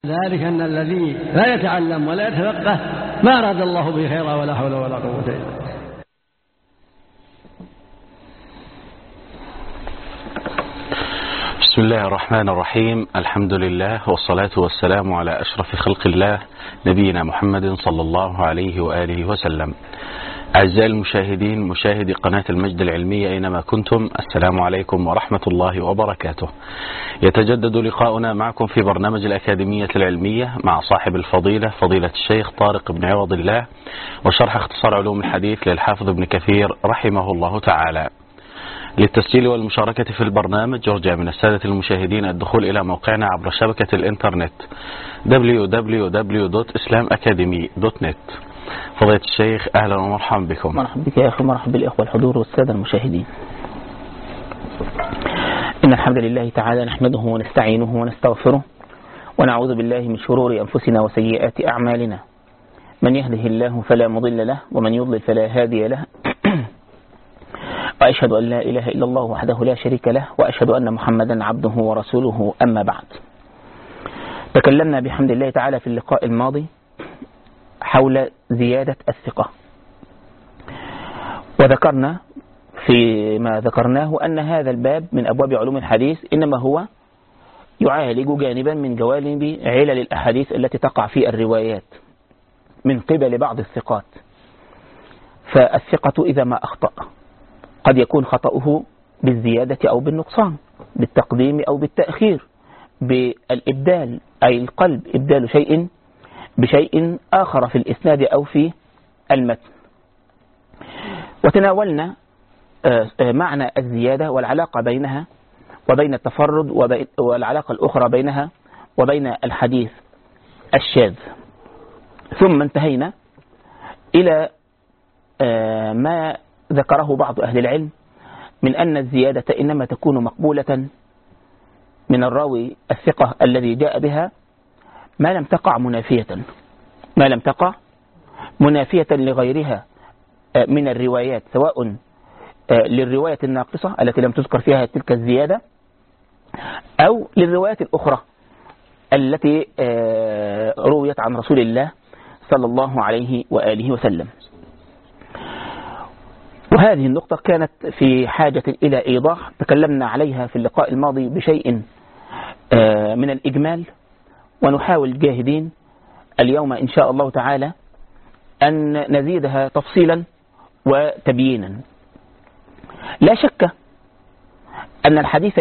ذلك أن الذي لا يتعلم ولا يتفقه ما أراد الله به خيرا ولا حول ولا قوة إلا بالله. بسم الله الرحمن الرحيم. الحمد لله والصلاة والسلام على أشرف خلق الله نبينا محمد صلى الله عليه وآله وسلم. أعزائي المشاهدين، مشاهدي قناة المجد العلمية أينما كنتم، السلام عليكم ورحمة الله وبركاته. يتجدد لقاؤنا معكم في برنامج الأكاديمية العلمية مع صاحب الفضيلة فضيلة الشيخ طارق بن عوض الله، وشرح اختصار علوم الحديث للحافظ ابن كثير رحمه الله تعالى. للتسجيل والمشاركة في البرنامج يرجى من السادة المشاهدين الدخول إلى موقعنا عبر شبكة الإنترنت www.islamacademy.net. فضيلة الشيخ أهلا ومرحبا بكم. مرحبا بك يا أخي، مرحبا بالإخوة الحضور والسادة المشاهدين. إن الحمد لله تعالى نحمده ونستعينه ونستغفره ونعوذ بالله من شرور أنفسنا وسيئات أعمالنا. من يهده الله فلا مضل له ومن يضلل فلا هادي له. وأشهد أن لا إله إلا الله وحده لا شريك له، وأشهد أن محمدا عبده ورسوله. أما بعد، تكلمنا بحمد الله تعالى في اللقاء الماضي حول زيادة الثقة، وذكرنا فيما ذكرناه أن هذا الباب من أبواب علوم الحديث إنما هو يعالج جانبا من جوانب علل الأحاديث التي تقع في الروايات من قبل بعض الثقات. فالثقة إذا ما أخطأ قد يكون خطأه بالزيادة أو بالنقصان، بالتقديم أو بالتأخير، بالإبدال أي القلب، إبدال شيء بشيء آخر في الإسناد أو في المتن. وتناولنا معنى الزيادة والعلاقة بينها وبين التفرد والعلاقة الأخرى بينها وبين الحديث الشاذ. ثم انتهينا إلى ما ذكره بعض أهل العلم من أن الزيادة إنما تكون مقبولة من الراوي الثقة الذي جاء بها ما لم تقع منافية لغيرها من الروايات، سواء للرواية الناقصة التي لم تذكر فيها تلك الزيادة أو للروايات الأخرى التي رويت عن رسول الله صلى الله عليه وآله وسلم. وهذه النقطة كانت في حاجة إلى إيضاح، تكلمنا عليها في اللقاء الماضي بشيء من الإجمال، ونحاول جاهدين اليوم إن شاء الله تعالى أن نزيدها تفصيلا وتبيينا. لا شك أن الحديث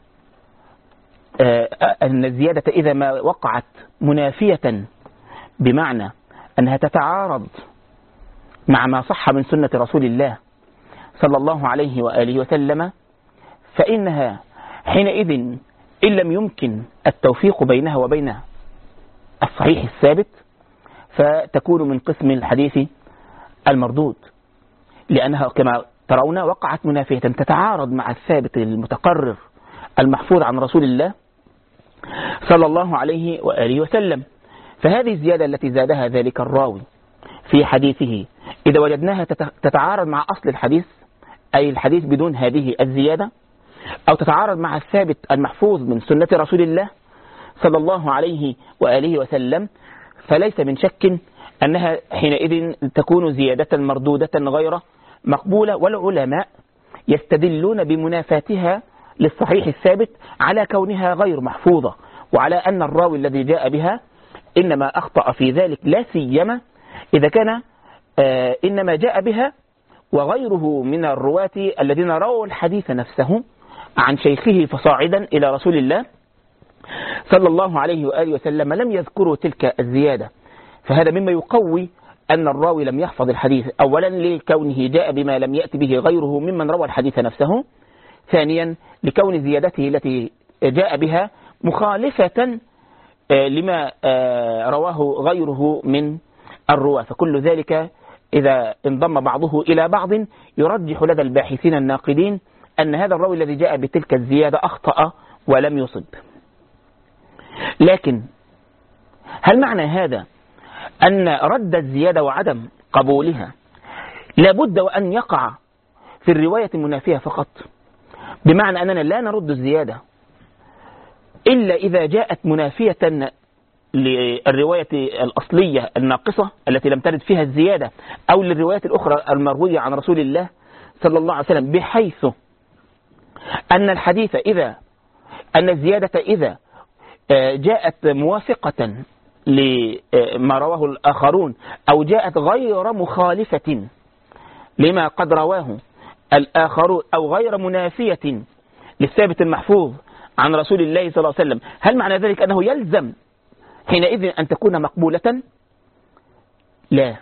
أن الزيادة إذا ما وقعت منافية بمعنى أنها تتعارض مع ما صح من سنة رسول الله صلى الله عليه وآله وسلم، فإنها حينئذ إن لم يمكن التوفيق بينها وبين الصحيح الثابت فتكون من قسم الحديث المردود، لأنها كما ترون وقعت منافية تتعارض مع الثابت المتقرر المحفوظ عن رسول الله صلى الله عليه وآله وسلم. فهذه الزيادة التي زادها ذلك الراوي في حديثه إذا وجدناها تتعارض مع أصل الحديث، أي الحديث بدون هذه الزيادة، أو تتعارض مع الثابت المحفوظ من سنة رسول الله صلى الله عليه وآله وسلم، فليس من شك أنها حينئذ تكون زيادة مردودة غير مقبولة. والعلماء يستدلون بمنافاتها للصحيح الثابت على كونها غير محفوظة، وعلى أن الراوي الذي جاء بها إنما أخطأ في ذلك، لا سيما إذا كان إنما جاء بها وغيره من الرواة الذين رووا الحديث نفسه عن شيخه فصاعدا إلى رسول الله صلى الله عليه وآله وسلم لم يذكروا تلك الزيادة. فهذا مما يقوي أن الراوي لم يحفظ الحديث، أولا لكونه جاء بما لم يأتي به غيره ممن روى الحديث نفسه، ثانيا لكون زيادته التي جاء بها مخالفة لما رواه غيره من الرواة. فكل ذلك إذا انضم بعضه إلى بعض يرجح لدى الباحثين الناقدين أن هذا الراوي الذي جاء بتلك الزيادة أخطأ ولم يصب. لكن هل معنى هذا أن رد الزيادة وعدم قبولها لابد وأن يقع في الرواية المنافية فقط؟ بمعنى أننا لا نرد الزيادة إلا إذا جاءت منافية للرواية الأصلية الناقصة التي لم ترد فيها الزيادة، أو للروايات الأخرى المروية عن رسول الله صلى الله عليه وسلم، بحيث أن الحديث أن الزيادة إذا جاءت موافقة لما رواه الآخرون أو جاءت غير مخالفة لما قد رواه الآخرون أو غير منافية للثابت المحفوظ عن رسول الله صلى الله عليه وسلم، هل معنى ذلك أنه يلزم حينئذ أن تكون مقبولة؟ لا،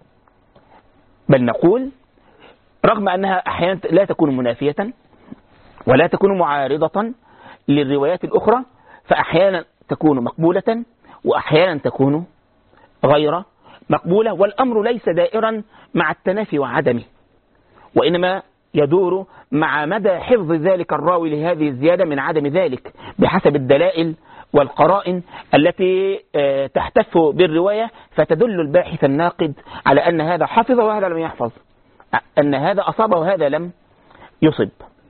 بل نقول رغم أنها أحيانا لا تكون منافية ولا تكون معارضة للروايات الأخرى، فأحيانا تكون مقبولة وأحيانا تكون غير مقبولة، والأمر ليس دائرا مع التنافي وعدمه، وإنما يدور مع مدى حفظ ذلك الراوي لهذه الزيادة من عدم ذلك بحسب الدلائل والقرائن التي تحتف بالرواية، فتدل الباحث الناقد على أن هذا حفظ وهذا لم يحفظ، أن هذا أصاب وهذا لم يصب.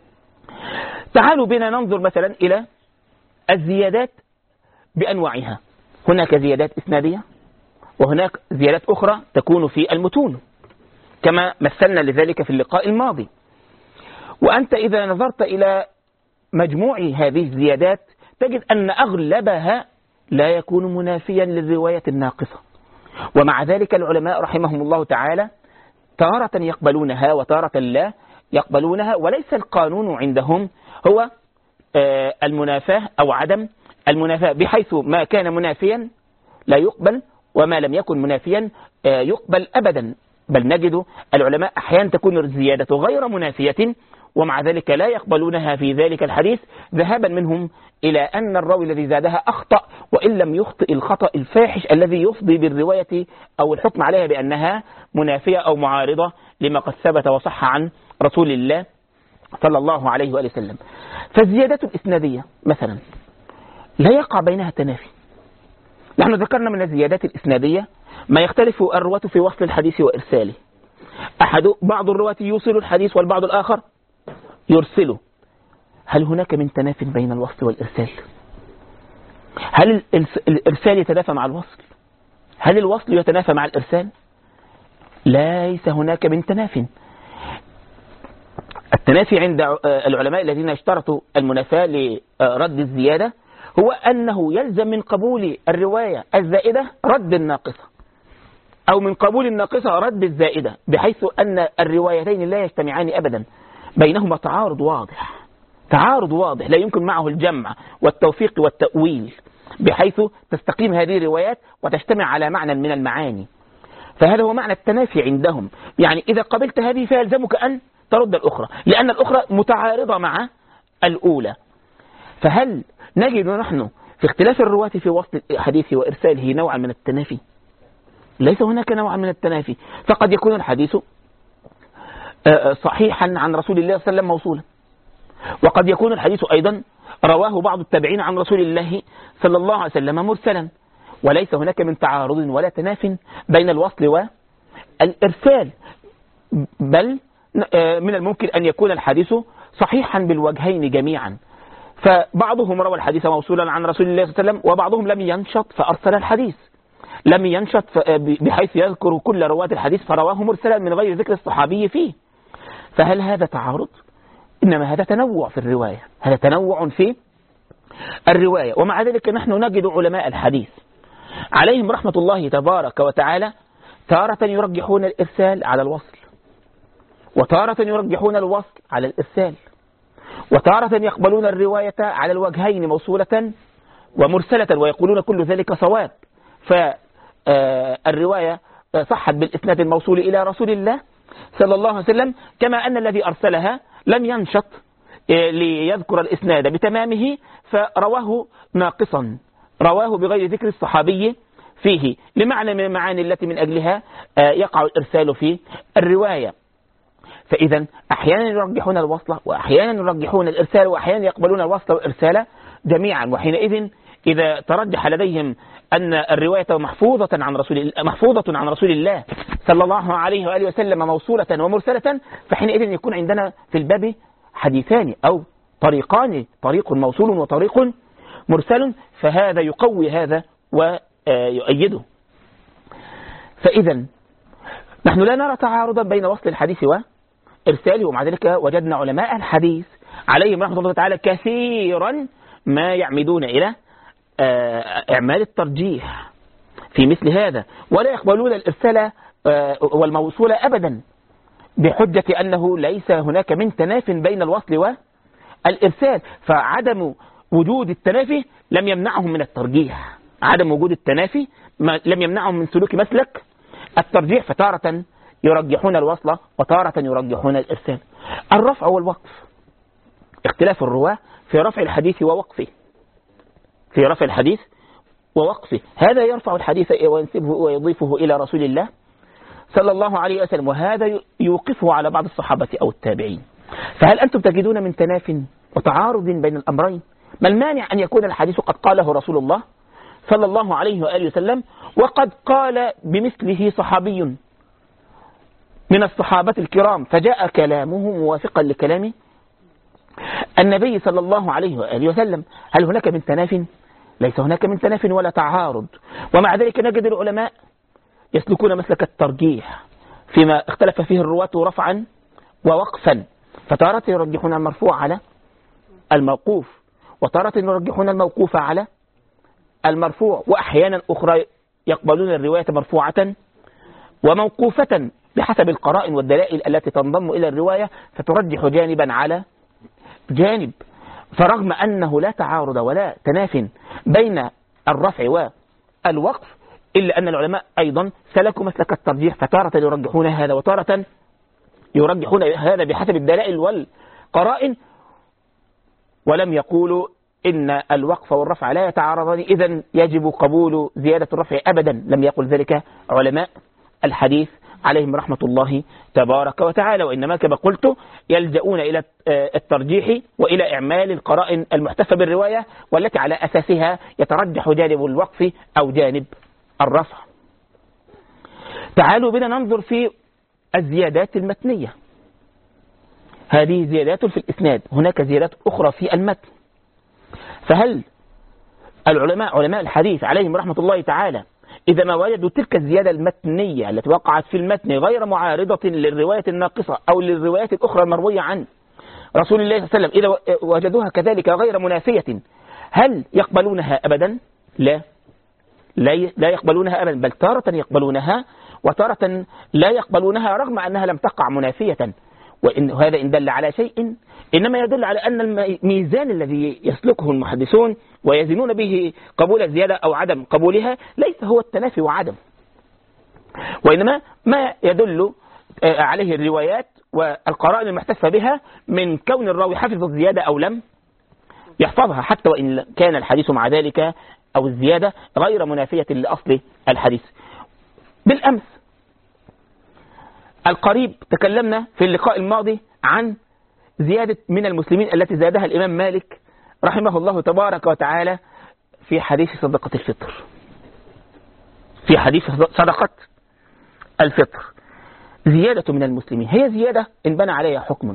تعالوا بنا ننظر مثلا إلى الزيادات بأنواعها. هناك زيادات إسنادية وهناك زيادات أخرى تكون في المتون كما مثلنا لذلك في اللقاء الماضي. وأنت إذا نظرت إلى مجموع هذه الزيادات تجد أن أغلبها لا يكون منافيا للرواية الناقصة، ومع ذلك العلماء رحمهم الله تعالى تارة يقبلونها وتارة لا يقبلونها، وليس القانون عندهم هو المنافاة أو عدم المنافاة، بحيث ما كان منافيا لا يقبل وما لم يكن منافيا يقبل أبدا، بل نجد العلماء أحيانا تكون الزيادة غير منافية ومع ذلك لا يقبلونها في ذلك الحديث، ذهابا منهم إلى أن الراوي الذي زادها أخطأ، وإن لم يخطئ الخطأ الفاحش الذي يفضي بالرواية أو الحكم عليها بأنها منافية أو معارضة لما قد ثبت وصح عن رسول الله صلى الله عليه وآله وسلم. فالزيادات الإسنادية مثلا لا يقع بينها تنافي. نحن ذكرنا من الزيادات الإسنادية ما يختلف الرواة في وصل الحديث وإرساله، بعض الرواة يوصل الحديث والبعض الآخر يرسله. هل هناك من تنافي بين الوصل والإرسال؟ هل الإرسال يتنافى مع الوصل؟ هل الوصل يتنافى مع الإرسال؟ ليس هناك من تنافي. التنافي عند العلماء الذين اشترطوا المنافاة لرد الزيادة هو أنه يلزم من قبول الرواية الزائدة رد الناقصة، أو من قبول الناقصة رد الزائدة، بحيث أن الروايتين لا يجتمعان أبدا، بينهما تعارض واضح لا يمكن معه الجمع والتوفيق والتأويل، بحيث تستقيم هذه الروايات وتجتمع على معنى من المعاني. فهذا هو معنى التنافي عندهم، يعني إذا قبلت هذه فيلزمك أن ترد الأخرى، لأن الأخرى متعارضة مع الأولى. فهل نجد نحن في اختلاف الرواة في وصل الحديث وإرساله نوعا من التنافي؟ ليس هناك نوعا من التنافي، فقد يكون الحديث صحيحا عن رسول الله صلى الله عليه وسلم موصولا، وقد يكون الحديث أيضا رواه بعض التابعين عن رسول الله صلى الله عليه وسلم مرسلا، وليس هناك من تعارض ولا تناف بين الوصل والإرسال، بل من الممكن أن يكون الحديث صحيحا بالوجهين جميعا، فبعضهم روى الحديث موصولا عن رسول الله صلى الله عليه وسلم وبعضهم لم ينشط فأرسل الحديث، لم ينشط بحيث يذكر كل رواة الحديث فرواه مرسلا من غير ذكر الصحابي فيه. فهل هذا تعارض؟ إنما هذا تنوع في الرواية، هذا تنوع في الرواية. ومع ذلك نحن نجد علماء الحديث عليهم رحمة الله تبارك وتعالى تارة يرجحون الإرسال على الوصل، وتارة يرجحون الوصل على الإرسال، وتارة يقبلون الرواية على الوجهين موصولة ومرسلة ويقولون كل ذلك صواب. فالرواية صحت بالإسناد الموصول إلى رسول الله صلى الله عليه وسلم، كما أن الذي أرسلها لم ينشط ليذكر الإسناد بتمامه فرواه ناقصا، رواه بغير ذكر الصحابي فيه لمعنى من المعاني التي من أجلها يقع الإرسال في الرواية. فإذا أحيانا يرجحون الوصل وأحيانا يرجحون الإرسال وأحيانا يقبلون الوصل والإرسال جميعا، وحينئذ إذا ترجح لديهم أن الرواية محفوظة عن رسول الله صلى الله عليه وآله وسلم موصولة ومرسلة، فحينئذ يكون عندنا في الباب حديثان أو طريقان، طريق موصول وطريق مرسل، فهذا يقوي هذا يؤيده. فإذا نحن لا نرى تعارضا بين وصل الحديث وإرساله، ومع ذلك وجدنا علماء الحديث عليهم رحمة الله تعالى كثيرا ما يعمدون إلى إعمال الترجيح في مثل هذا، ولا يقبلون الإرسال والموصول أبدا بحجة أنه ليس هناك من تناف بين الوصل والإرسال. فعدم وجود التنافي لم يمنعهم من الترجيح، عدم وجود التنافي لم يمنعهم من سلوك مسلك الترجيح، فتارة يرجحون الوصل وتارة يرجحون الإرسال. الرفع والوقف، اختلاف الرواة في رفع الحديث ووقفه، في رفع الحديث ووقفه. هذا يرفع الحديث وينسبه ويضيفه إلى رسول الله صلى الله عليه وسلم، وهذا يوقفه على بعض الصحابة أو التابعين. فهل أنتم تجدون من تناف وتعارض بين الأمرين؟ ما المانع أن يكون الحديث قد قاله رسول الله صلى الله عليه وآله وسلم، وقد قال بمثله صحابي من الصحابة الكرام، فجاء كلامه موافقا لكلام النبي صلى الله عليه وآله وسلم؟ هل هناك من تناف؟ ليس هناك من تناف ولا تعارض. ومع ذلك نجد العلماء يسلكون مسلك الترجيح فيما اختلف فيه الرواة رفعا ووقفا، فتارة يرجحون المرفوع على الموقوف، وتارة يرجحون الموقوف على المرفوع، وأحيانا أخرى يقبلون الرواية مرفوعة وموقوفة بحسب القرائن والدلائل التي تنضم إلى الرواية، فترجح جانبا على جانب. فرغم أنه لا تعارض ولا تناف بين الرفع والوقف، إلا أن العلماء أيضا سلكوا مسلك الترجيح، فتارة يرجحون هذا وتارة يرجحون هذا بحسب الدلائل والقرائن، ولم يقولوا إن الوقف والرفع لا يتعارضان إذن يجب قبول زيادة الرفع أبدا. لم يقل ذلك علماء الحديث عليهم رحمة الله تبارك وتعالى، وإنما كما قلت يلجؤون إلى الترجيح وإلى إعمال القرائن المحتفى بالرواية، والتي على أساسها يترجح جانب الوقف أو جانب الرفع. تعالوا بنا ننظر في الزيادات المتنية. هذه زيادات في الإسناد، هناك زيادات أخرى في المتن. فهل علماء الحديث عليهم رحمة الله تعالى إذا ما وجدوا تلك الزيادة المتنية التي وقعت في المتن غير معارضة للرواية الناقصة أو للروايات الأخرى المروية عن رسول الله صلى الله عليه وسلم، إذا وجدوها كذلك غير منافية، هل يقبلونها أبدا؟ لا يقبلونها أبدا، بل تارة يقبلونها وتارة لا يقبلونها، رغم أنها لم تقع منافية. وإن هذا إن دل على شيء إنما يدل على أن الميزان الذي يسلكه المحدثون ويزنون به قبول الزيادة أو عدم قبولها ليس هو التنافي وعدم، وإنما ما يدل عليه الروايات والقرائن المحتفى بها من كون الراوي حفظ الزيادة أو لم يحفظها، حتى وإن كان الحديث مع ذلك أو الزيادة غير منافية لأصل الحديث. بالأمس القريب تكلمنا في اللقاء الماضي عن زيادة من المسلمين التي زادها الإمام مالك رحمه الله تبارك وتعالى في حديث صدقة الفطر. في حديث صدقة الفطر زيادة من المسلمين، هي زيادة إن بنى عليها حكم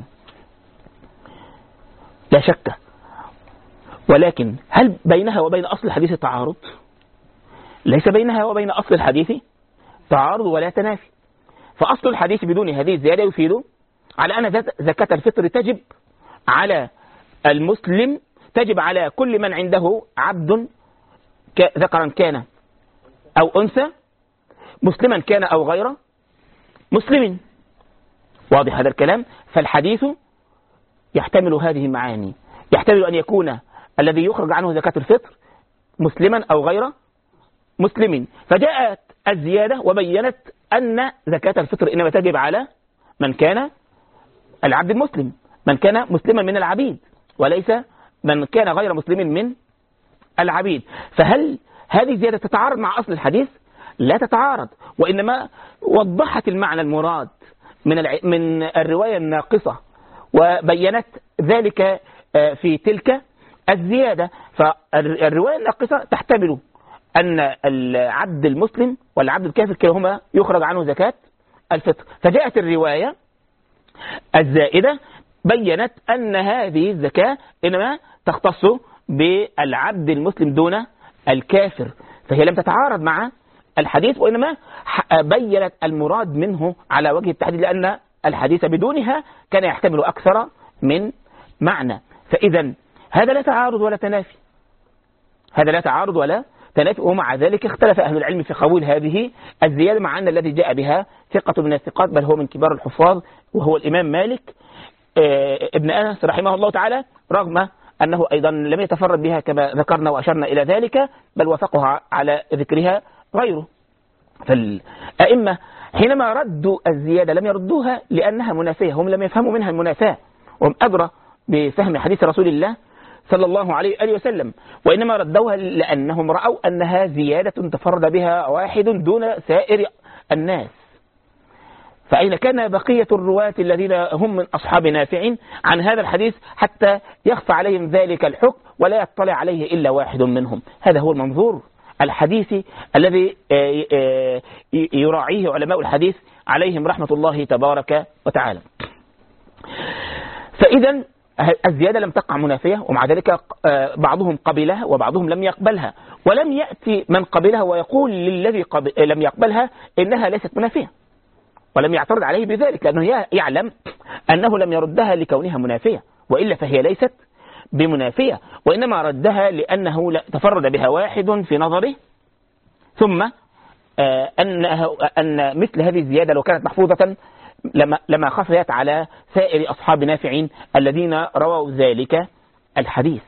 لا شك، ولكن هل بينها وبين أصل الحديث تعارض؟ ليس بينها وبين أصل الحديث تعارض ولا تنافي. فأصل الحديث بدون هذه الزيادة يفيد على أن زكاة الفطر تجب على المسلم، تجب على كل من عنده عبد ذكرا كان أو أنثى، مسلما كان أو غير مسلم. واضح هذا الكلام؟ فالحديث يحتمل هذه المعاني، يحتمل أن يكون الذي يخرج عنه زكاة الفطر مسلما أو غير مسلم. فجاءت الزيادة وبينت أن زكاة الفطر إنما تجب على من كان العبد المسلم، من كان مسلما من العبيد، وليس من كان غير مسلم من العبيد. فهل هذه زيادة تتعارض مع أصل الحديث؟ لا تتعارض، وإنما وضحت المعنى المراد من الرواية الناقصة وبينت ذلك في تلك الزيادة. فالرواية الناقصة تحتمل أن العبد المسلم والعبد الكافر كلاهما يخرج عنه زكاة الفطر، فجاءت الرواية الزائدة بينت أن هذه الزكاة إنما تختص بالعبد المسلم دون الكافر. فهي لم تتعارض مع الحديث، وإنما بيّنت المراد منه على وجه التحديد، لأن الحديث بدونها كان يحتمل أكثر من معنى. فإذا هذا لا تعارض ولا تنافي، هذا لا تعارض ولا تنافي. ومع ذلك اختلف أهل العلم في قبول هذه الزيادة، مع أن الذي جاء بها ثقة من الثقات، بل هو من كبار الحفاظ، وهو الإمام مالك ابن أنس رحمه الله تعالى، رغم أنه أيضا لم يتفرد بها كما ذكرنا وأشرنا إلى ذلك، بل وافقها على ذكرها غيره. فالأئمة حينما ردوا الزيادة لم يردوها لأنها منافية، هم لم يفهموا منها المنافاة، وهم أدرى بفهم حديث رسول الله صلى الله عليه وسلم، وإنما ردوها لأنهم رأوا أنها زيادة تفرد بها واحد دون سائر الناس. فأين كان بقية الرواة الذين هم من أصحاب نافع عن هذا الحديث حتى يخفى عليهم ذلك الحكم ولا يطلع عليه إلا واحد منهم؟ هذا هو المنظور الحديثي الذي يراعيه علماء الحديث عليهم رحمة الله تبارك وتعالى. فإذا الزيادة لم تقع منافية، ومع ذلك بعضهم قبلها وبعضهم لم يقبلها، ولم يأتي من قبلها ويقول للذي لم يقبلها إنها ليست منافية، ولم يعترض عليه بذلك، لأنه يعلم أنه لم يردها لكونها منافية، وإلا فهي ليست بمنافية، وإنما ردها لأنه تفرد بها واحد في نظره، ثم أن مثل هذه الزيادة لو كانت محفوظة لما خفيت على سائر أصحاب نافع الذين رووا ذلك الحديث.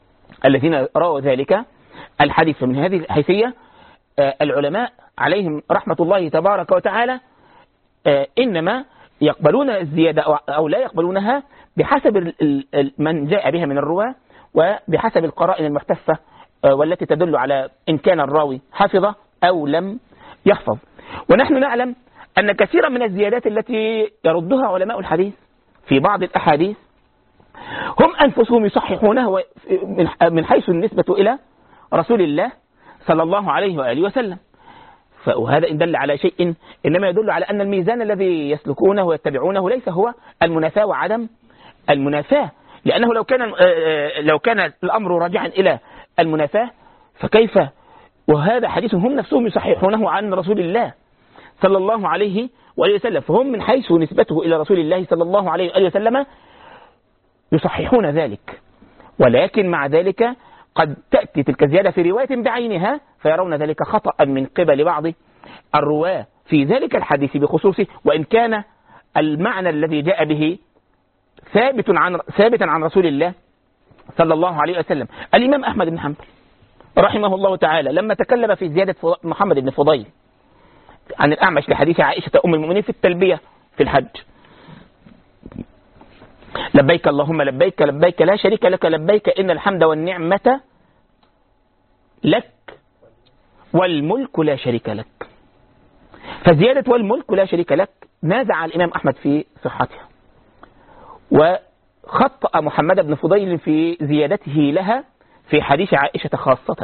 فمن هذه الحيثية العلماء عليهم رحمة الله تبارك وتعالى إنما يقبلون الزيادة أو لا يقبلونها بحسب من جاء بها من الرواة، وبحسب القرائن المحتفة والتي تدل على إن كان الراوي حفظ أو لم يحفظ. ونحن نعلم أن كثيرا من الزيادات التي يردها علماء الحديث في بعض الأحاديث هم أنفسهم يصححونها من حيث النسبة إلى رسول الله صلى الله عليه وآله وسلم. وهذا إن دل على شيء إنما يدل على أن الميزان الذي يسلكونه ويتبعونه ليس هو المنافاة وعدم المنافاة، لأنه لو كان الأمر راجعا إلى المنافاة فكيف، وهذا حديث هم نفسهم يصححونه عن رسول الله صلى الله عليه وآله وسلم، فهم من حيث نسبته إلى رسول الله صلى الله عليه وآله وسلم يصححون ذلك. ولكن مع ذلك قد تأتي تلك الزيادة في رواية بعينها فيرون ذلك خطأ من قبل بعض الرواة في ذلك الحديث بخصوصه، وإن كان المعنى الذي جاء به ثابتا عن رسول الله صلى الله عليه وسلم. الإمام أحمد بن حنبل رحمه الله تعالى لما تكلم في زيادة محمد بن فضيل عن الأعمش لحديث عائشة أم المؤمنين في التلبية في الحج: لبيك اللهم لبيك لبيك لا شريك لك لبيك إن الحمد والنعمة لك والملك لا شريك لك. فزيادة والملك لا شريك لك نازع الإمام أحمد في صحتها، وخطأ محمد بن فضيل في زيادته لها في حديث عائشة خاصة،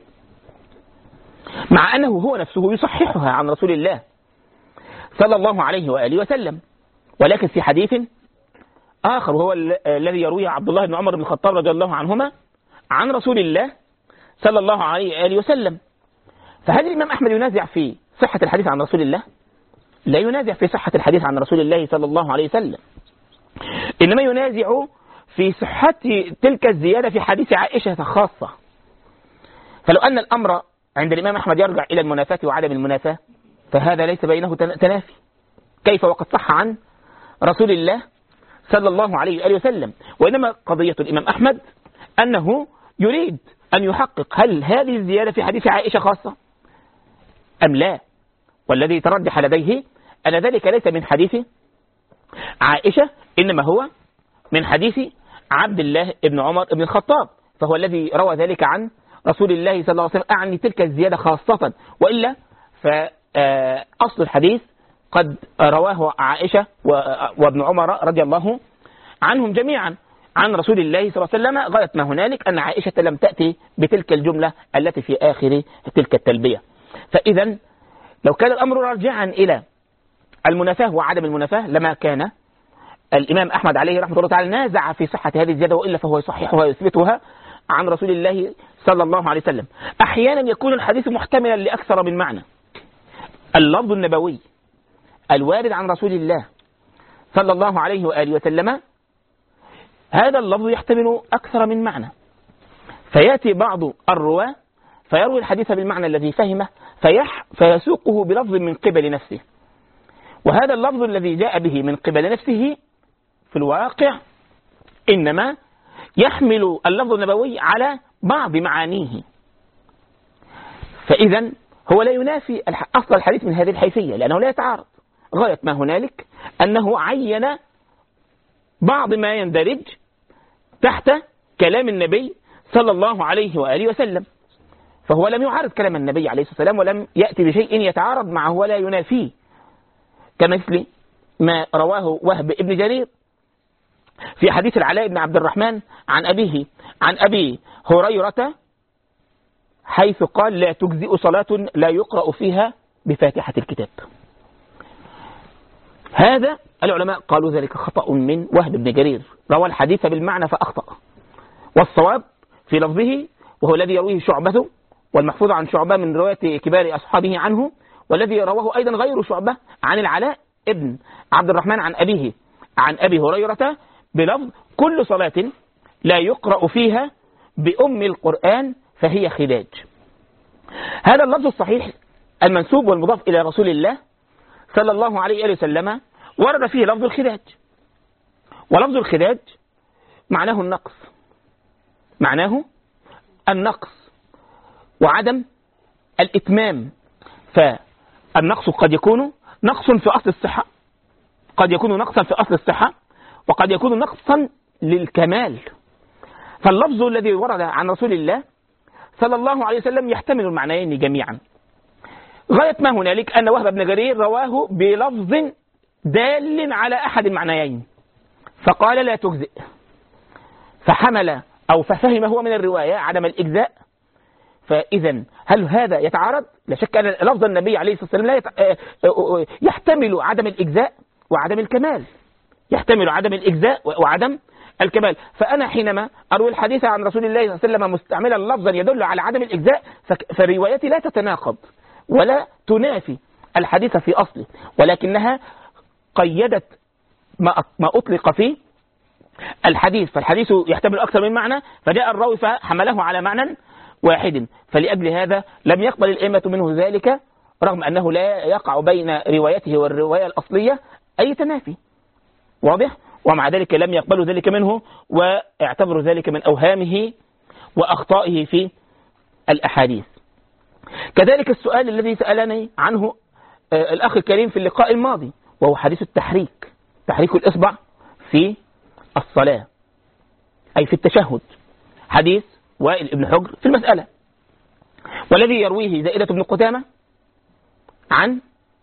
مع أنه هو نفسه يصححها عن رسول الله صلى الله عليه وآله وسلم، ولكن في حديث آخر وهو الذي يرويه عبد الله بن عمر بن الخطاب رضي الله عنهما عن رسول الله صلى الله عليه وآله وسلم. فهل الإمام أحمد ينازع في صحة الحديث عن رسول الله؟ لا ينازع في صحة الحديث عن رسول الله صلى الله عليه وسلم، إنما ينازع في صحة تلك الزيادة في حديث عائشة خاصة. فلو أن الأمر عند الإمام أحمد يرجع إلى المنافاة وعدم المنافاة فهذا ليس بينه تنافي، كيف وقد صح عن رسول الله صلى الله عليه وآله وسلم. وإنما قضية الإمام أحمد أنه يريد أن يحقق هل هذه الزيادة في حديث عائشة خاصة أم لا، والذي ترجح لديه أن ذلك ليس من حديث عائشة، إنما هو من حديث عبد الله بن عمر بن الخطاب، فهو الذي روى ذلك عن رسول الله صلى الله عليه وسلم، أعني تلك الزيادة خاصة، وإلا فأصل الحديث قد رواه عائشة وابن عمر رضي الله عنهم جميعا عن رسول الله صلى الله عليه وسلم، غاية ما هنالك أن عائشة لم تأتي بتلك الجملة التي في آخر تلك التلبية. فإذا لو كان الأمر راجعا إلى المنافاة وعدم المنافاة لما كان الإمام أحمد عليه رحمة الله تعالى نازع في صحة هذه الزيادة، وإلا فهو يصححها ويثبتها عن رسول الله صلى الله عليه وسلم. أحيانا يكون الحديث محتملا لأكثر من معنى. اللفظ النبوي الوارد عن رسول الله صلى الله عليه وآله وسلم هذا اللفظ يحتمل أكثر من معنى، فيأتي بعض الرواة فيروي الحديث بالمعنى الذي فهمه فيسوقه بلفظ من قبل نفسه، وهذا اللفظ الذي جاء به من قبل نفسه في الواقع إنما يحمل اللفظ النبوي على بعض معانيه، فإذا هو لا ينافي أصل الحديث من هذه الحيثية لأنه لا يتعارض. غاية ما هنالك أنه عين بعض ما يندرج تحت كلام النبي صلى الله عليه وآله وسلم، فهو لم يعارض كلام النبي عليه الصلاة والسلام ولم يأتي بشيء يتعارض معه ولا ينافيه، كمثل ما رواه وهب ابن جرير في حديث العلاء بن عبد الرحمن عن أبيه عن أبي هريرة حيث قال: لا تجزئ صلاة لا يقرأ فيها بفاتحة الكتاب. هذا العلماء قالوا ذلك خطأ من وهب بن جرير، روى الحديث بالمعنى فأخطأ، والصواب في لفظه وهو الذي يرويه شعبة والمحفوظ عن شعبة من رواية كبار أصحابه عنه، والذي رواه أيضا غير شعبة عن العلاء ابن عبد الرحمن عن أبيه عن أبي هريرة بلفظ: كل صلاة لا يقرأ فيها بأم القرآن فهي خداج. هذا اللفظ الصحيح المنسوب والمضاف إلى رسول الله صلى الله عليه وسلم ورد فيه لفظ الخداج، ولفظ الخداج معناه النقص، معناه النقص وعدم الإتمام. فالنقص قد يكون نقص في أصل الصحة، قد يكون نقصا في أصل الصحة، وقد يكون نقصا للكمال. فاللفظ الذي ورد عن رسول الله صلى الله عليه وسلم يحتمل المعنيين جميعا. غاية ما هنالك أن وهب بن جرير رواه بلفظ دال على أحد المعنيين فقال: لا تجزئ، فحمل أو ففهم هو من الرواية عدم الإجزاء. فإذا هل هذا يتعارض؟ لا شك أن لفظ النبي عليه الصلاة والسلام يحتمل عدم الإجزاء وعدم الكمال، يحتمل عدم الإجزاء وعدم الكمال. فأنا حينما أروي الحديث عن رسول الله صلى الله عليه وسلم مستعملا لفظا يدل على عدم الإجزاء فروايتي لا تتناقض ولا تنافي الحديث في أصله، ولكنها قيدت ما أطلق فيه الحديث، فالحديث يحتمل أكثر من معنى، فجاء الراوي فحمله على معنى واحد. فلأجل هذا لم يقبل الأئمة منه ذلك، رغم أنه لا يقع بين روايته والرواية الأصلية أي تنافي واضح، ومع ذلك لم يقبلوا ذلك منه واعتبروا ذلك من أوهامه وأخطائه في الأحاديث. كذلك السؤال الذي سألني عنه الأخ الكريم في اللقاء الماضي، وهو حديث التحريك، تحريك الإصبع في الصلاة أي في التشهد، حديث وائل ابن حجر في المسألة، والذي يرويه زائدة بن قدامة عن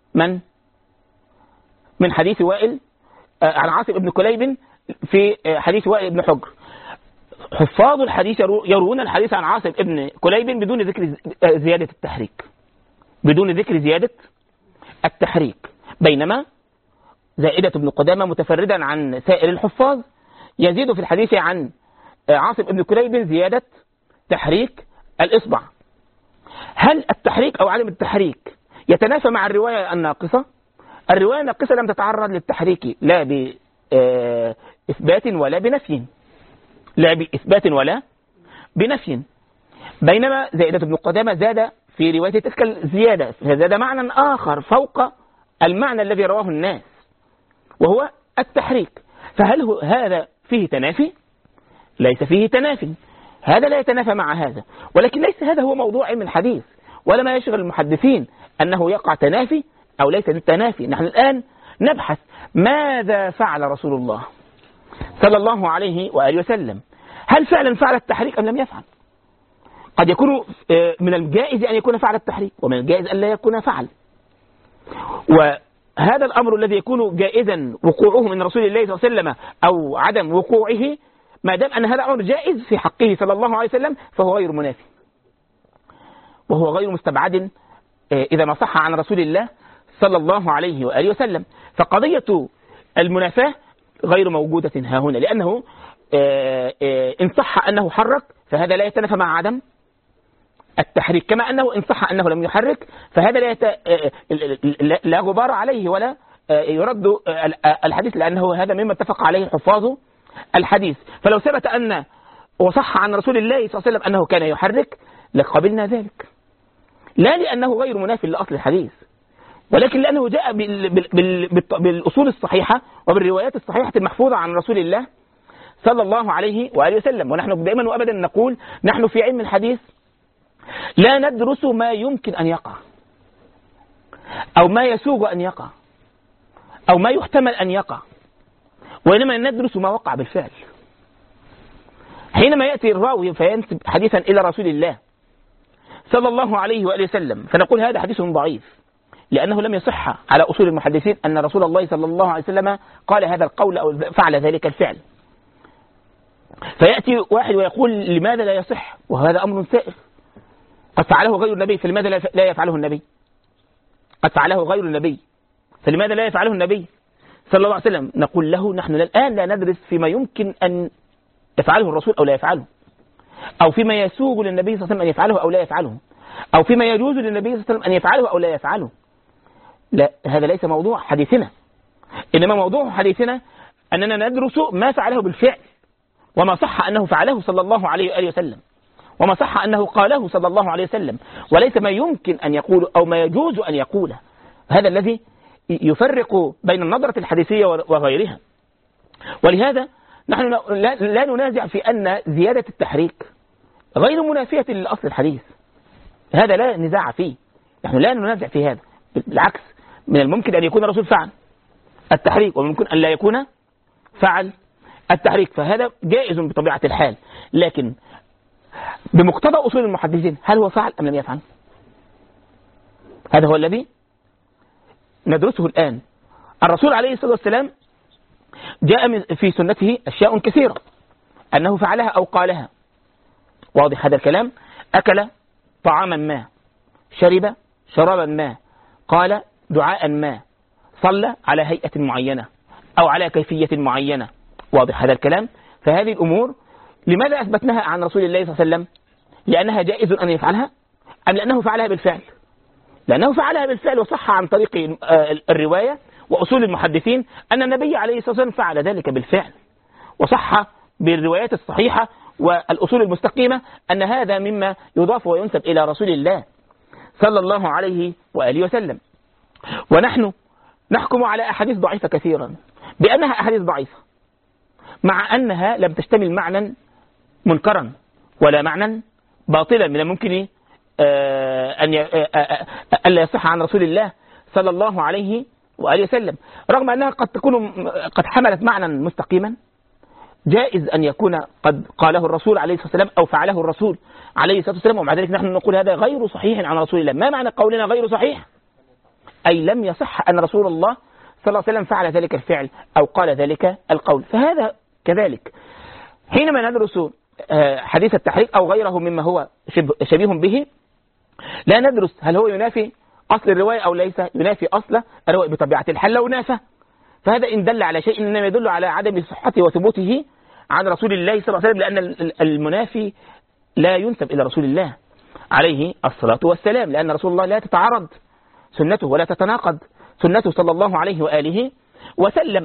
من حديث وائل عن عاصم بن كليب في حديث وائل ابن حجر. حفاظ الحديث يروون الحديث عن عاصم ابن كليب بدون ذكر زيادة التحريك، بدون ذكر زيادة التحريك، بينما زائدة بن قدامة متفردا عن سائر الحفاظ يزيد في الحديث عن عاصم ابن كليب زيادة تحريك الإصبع. هل التحريك أو عدم التحريك يتنافى مع الرواية الناقصة؟ الرواية الناقصة لم تتعرض للتحريك لا بإثبات ولا بنفي، لا بإثبات ولا بنفي، بينما زائدة بن قدامة زاد في رواية تلك الزيادة، فزاد معنى آخر فوق المعنى الذي رواه الناس وهو التحريك. فهل هذا فيه تنافي؟ ليس فيه تنافي، هذا لا يتنافى مع هذا، ولكن ليس هذا هو موضوع علم الحديث ولا ما يشغل المحدثين أنه يقع تنافي أو ليس التنافي. نحن الآن نبحث ماذا فعل رسول الله صلى الله عليه وآله وسلم، هل فعلا فعل التحريك أم لم يفعل؟ قد يكون من الجائز أن يكون فعل التحريك ومن الجائز أن لا يكون فعل، وهذا الأمر الذي يكون جائزا وقوعه من رسول الله صلى الله عليه وسلم أو عدم وقوعه، ما دام أن هذا أمر جائز في حقه صلى الله عليه وسلم فهو غير منافي وهو غير مستبعد إذا ما صح عن رسول الله صلى الله عليه وآله وسلم. فقضية المنافاة غير موجودة ها هنا، لأنه إن صح أنه حرك فهذا لا يتنافى مع عدم التحريك، كما أنه إن صح أنه لم يحرك فهذا لا غبار عليه ولا يرد الحديث، لأنه هذا مما اتفق عليه حفاظ الحديث. فلو ثبت أن وصح عن رسول الله صلى الله عليه وسلم أنه كان يحرك لقبلنا ذلك، لا لأنه غير منافي لأصل الحديث، ولكن لأنه جاء بالأصول الصحيحة وبالروايات الصحيحة المحفوظة عن رسول الله صلى الله عليه وآله وسلم. ونحن دائما وأبدا نقول نحن في علم الحديث لا ندرس ما يمكن أن يقع أو ما يسوغ أن يقع أو ما يحتمل أن يقع، وإنما ندرس ما وقع بالفعل. حينما يأتي الراوي فينسب حديثا إلى رسول الله صلى الله عليه وآله وسلم فنقول هذا حديث ضعيف، لأنه لم يصح على أصول المحدثين أن رسول الله صلى الله عليه وسلم قال هذا القول أو فعل ذلك الفعل. فيأتي واحد ويقول لماذا لا يصح وهذا أمر سائر، قد فعله غير النبي فلماذا لا يفعله النبي؟ قد فعله غير النبي فلماذا لا يفعله النبي صلى الله عليه وسلم؟ نقول له نحن الآن لا ندرس فيما يمكن أن يفعله الرسول أو لا يفعله، أو فيما يسوغ للنبي صلى الله عليه وسلم أن يفعله أو لا يفعله، أو فيما يجوز للنبي صلى الله عليه وسلم أن يفعله أو لا يفعله. لا، هذا ليس موضوع حديثنا، إنما موضوع حديثنا أننا ندرس ما فعله بالفعل وما صح أنه فعله صلى الله عليه وآله وسلم وما صح أنه قاله صلى الله عليه وسلم، وليس ما يمكن أن يقول أو ما يجوز أن يقوله. هذا الذي يفرق بين النظرة الحديثية وغيرها. ولهذا نحن لا ننازع في أن زيادة التحريك غير منافية للأصل الحديث، هذا لا نزاع فيه، نحن لا ننازع في هذا، بالعكس من الممكن أن يكون الرسول فعل التحريك وممكن أن لا يكون فعل التحريك، فهذا جائز بطبيعة الحال. لكن بمقتضى أصول المحدثين هل هو فعل أم لم يفعل؟ هذا هو الذي ندرسه الآن. الرسول عليه الصلاة والسلام جاء في سنته أشياء كثيرة أنه فعلها أو قالها، واضح هذا الكلام؟ أكل طعاما ما، شرب شرابا ما، قال دعاء ما، صلى على هيئة معينة أو على كيفية معينة، واضح هذا الكلام؟ فهذه الأمور لماذا أثبتناها عن رسول الله صلى الله عليه وسلم؟ لأنها جائز أن يفعلها أم لأنه فعلها بالفعل؟ لأنه فعلها بالفعل وصح عن طريق الرواية وأصول المحدثين أن النبي عليه الصلاة والسلام فعل ذلك بالفعل، وصح بالروايات الصحيحة والأصول المستقيمة أن هذا مما يضاف وينسب إلى رسول الله صلى الله عليه وآله وسلم. ونحن نحكم على أحاديث ضعيفة كثيرا بأنها أحاديث ضعيفة، مع أنها لم تشتمل معنى منكرا ولا معنى باطلا من الممكن أن لا يصح عن رسول الله صلى الله عليه وآله وسلم، رغم أنها قد حملت معنى مستقيما جائز أن يكون قد قاله الرسول عليه الصلاة والسلام أو فعله الرسول عليه الصلاة والسلام، ومع ذلك نحن نقول هذا غير صحيح عن رسول الله. ما معنى قولنا غير صحيح؟ أي لم يصح أن رسول الله صلى الله عليه وسلم فعل ذلك الفعل أو قال ذلك القول. فهذا كذلك حينما ندرس حديث التحريك أو غيره مما هو شبيه به، لا ندرس هل هو ينافي أصل الرواية أو ليس ينافي أصل الرواية. بطبيعة الحال لو نافى فهذا إن دل على شيء إنما يدل على عدم صحته وثبوته عن رسول الله صلى الله عليه وسلم، لأن المنافي لا ينسب إلى رسول الله عليه الصلاة والسلام، لأن رسول الله لا تتعارض سنته ولا تتناقض سنته صلى الله عليه وآله وسلم.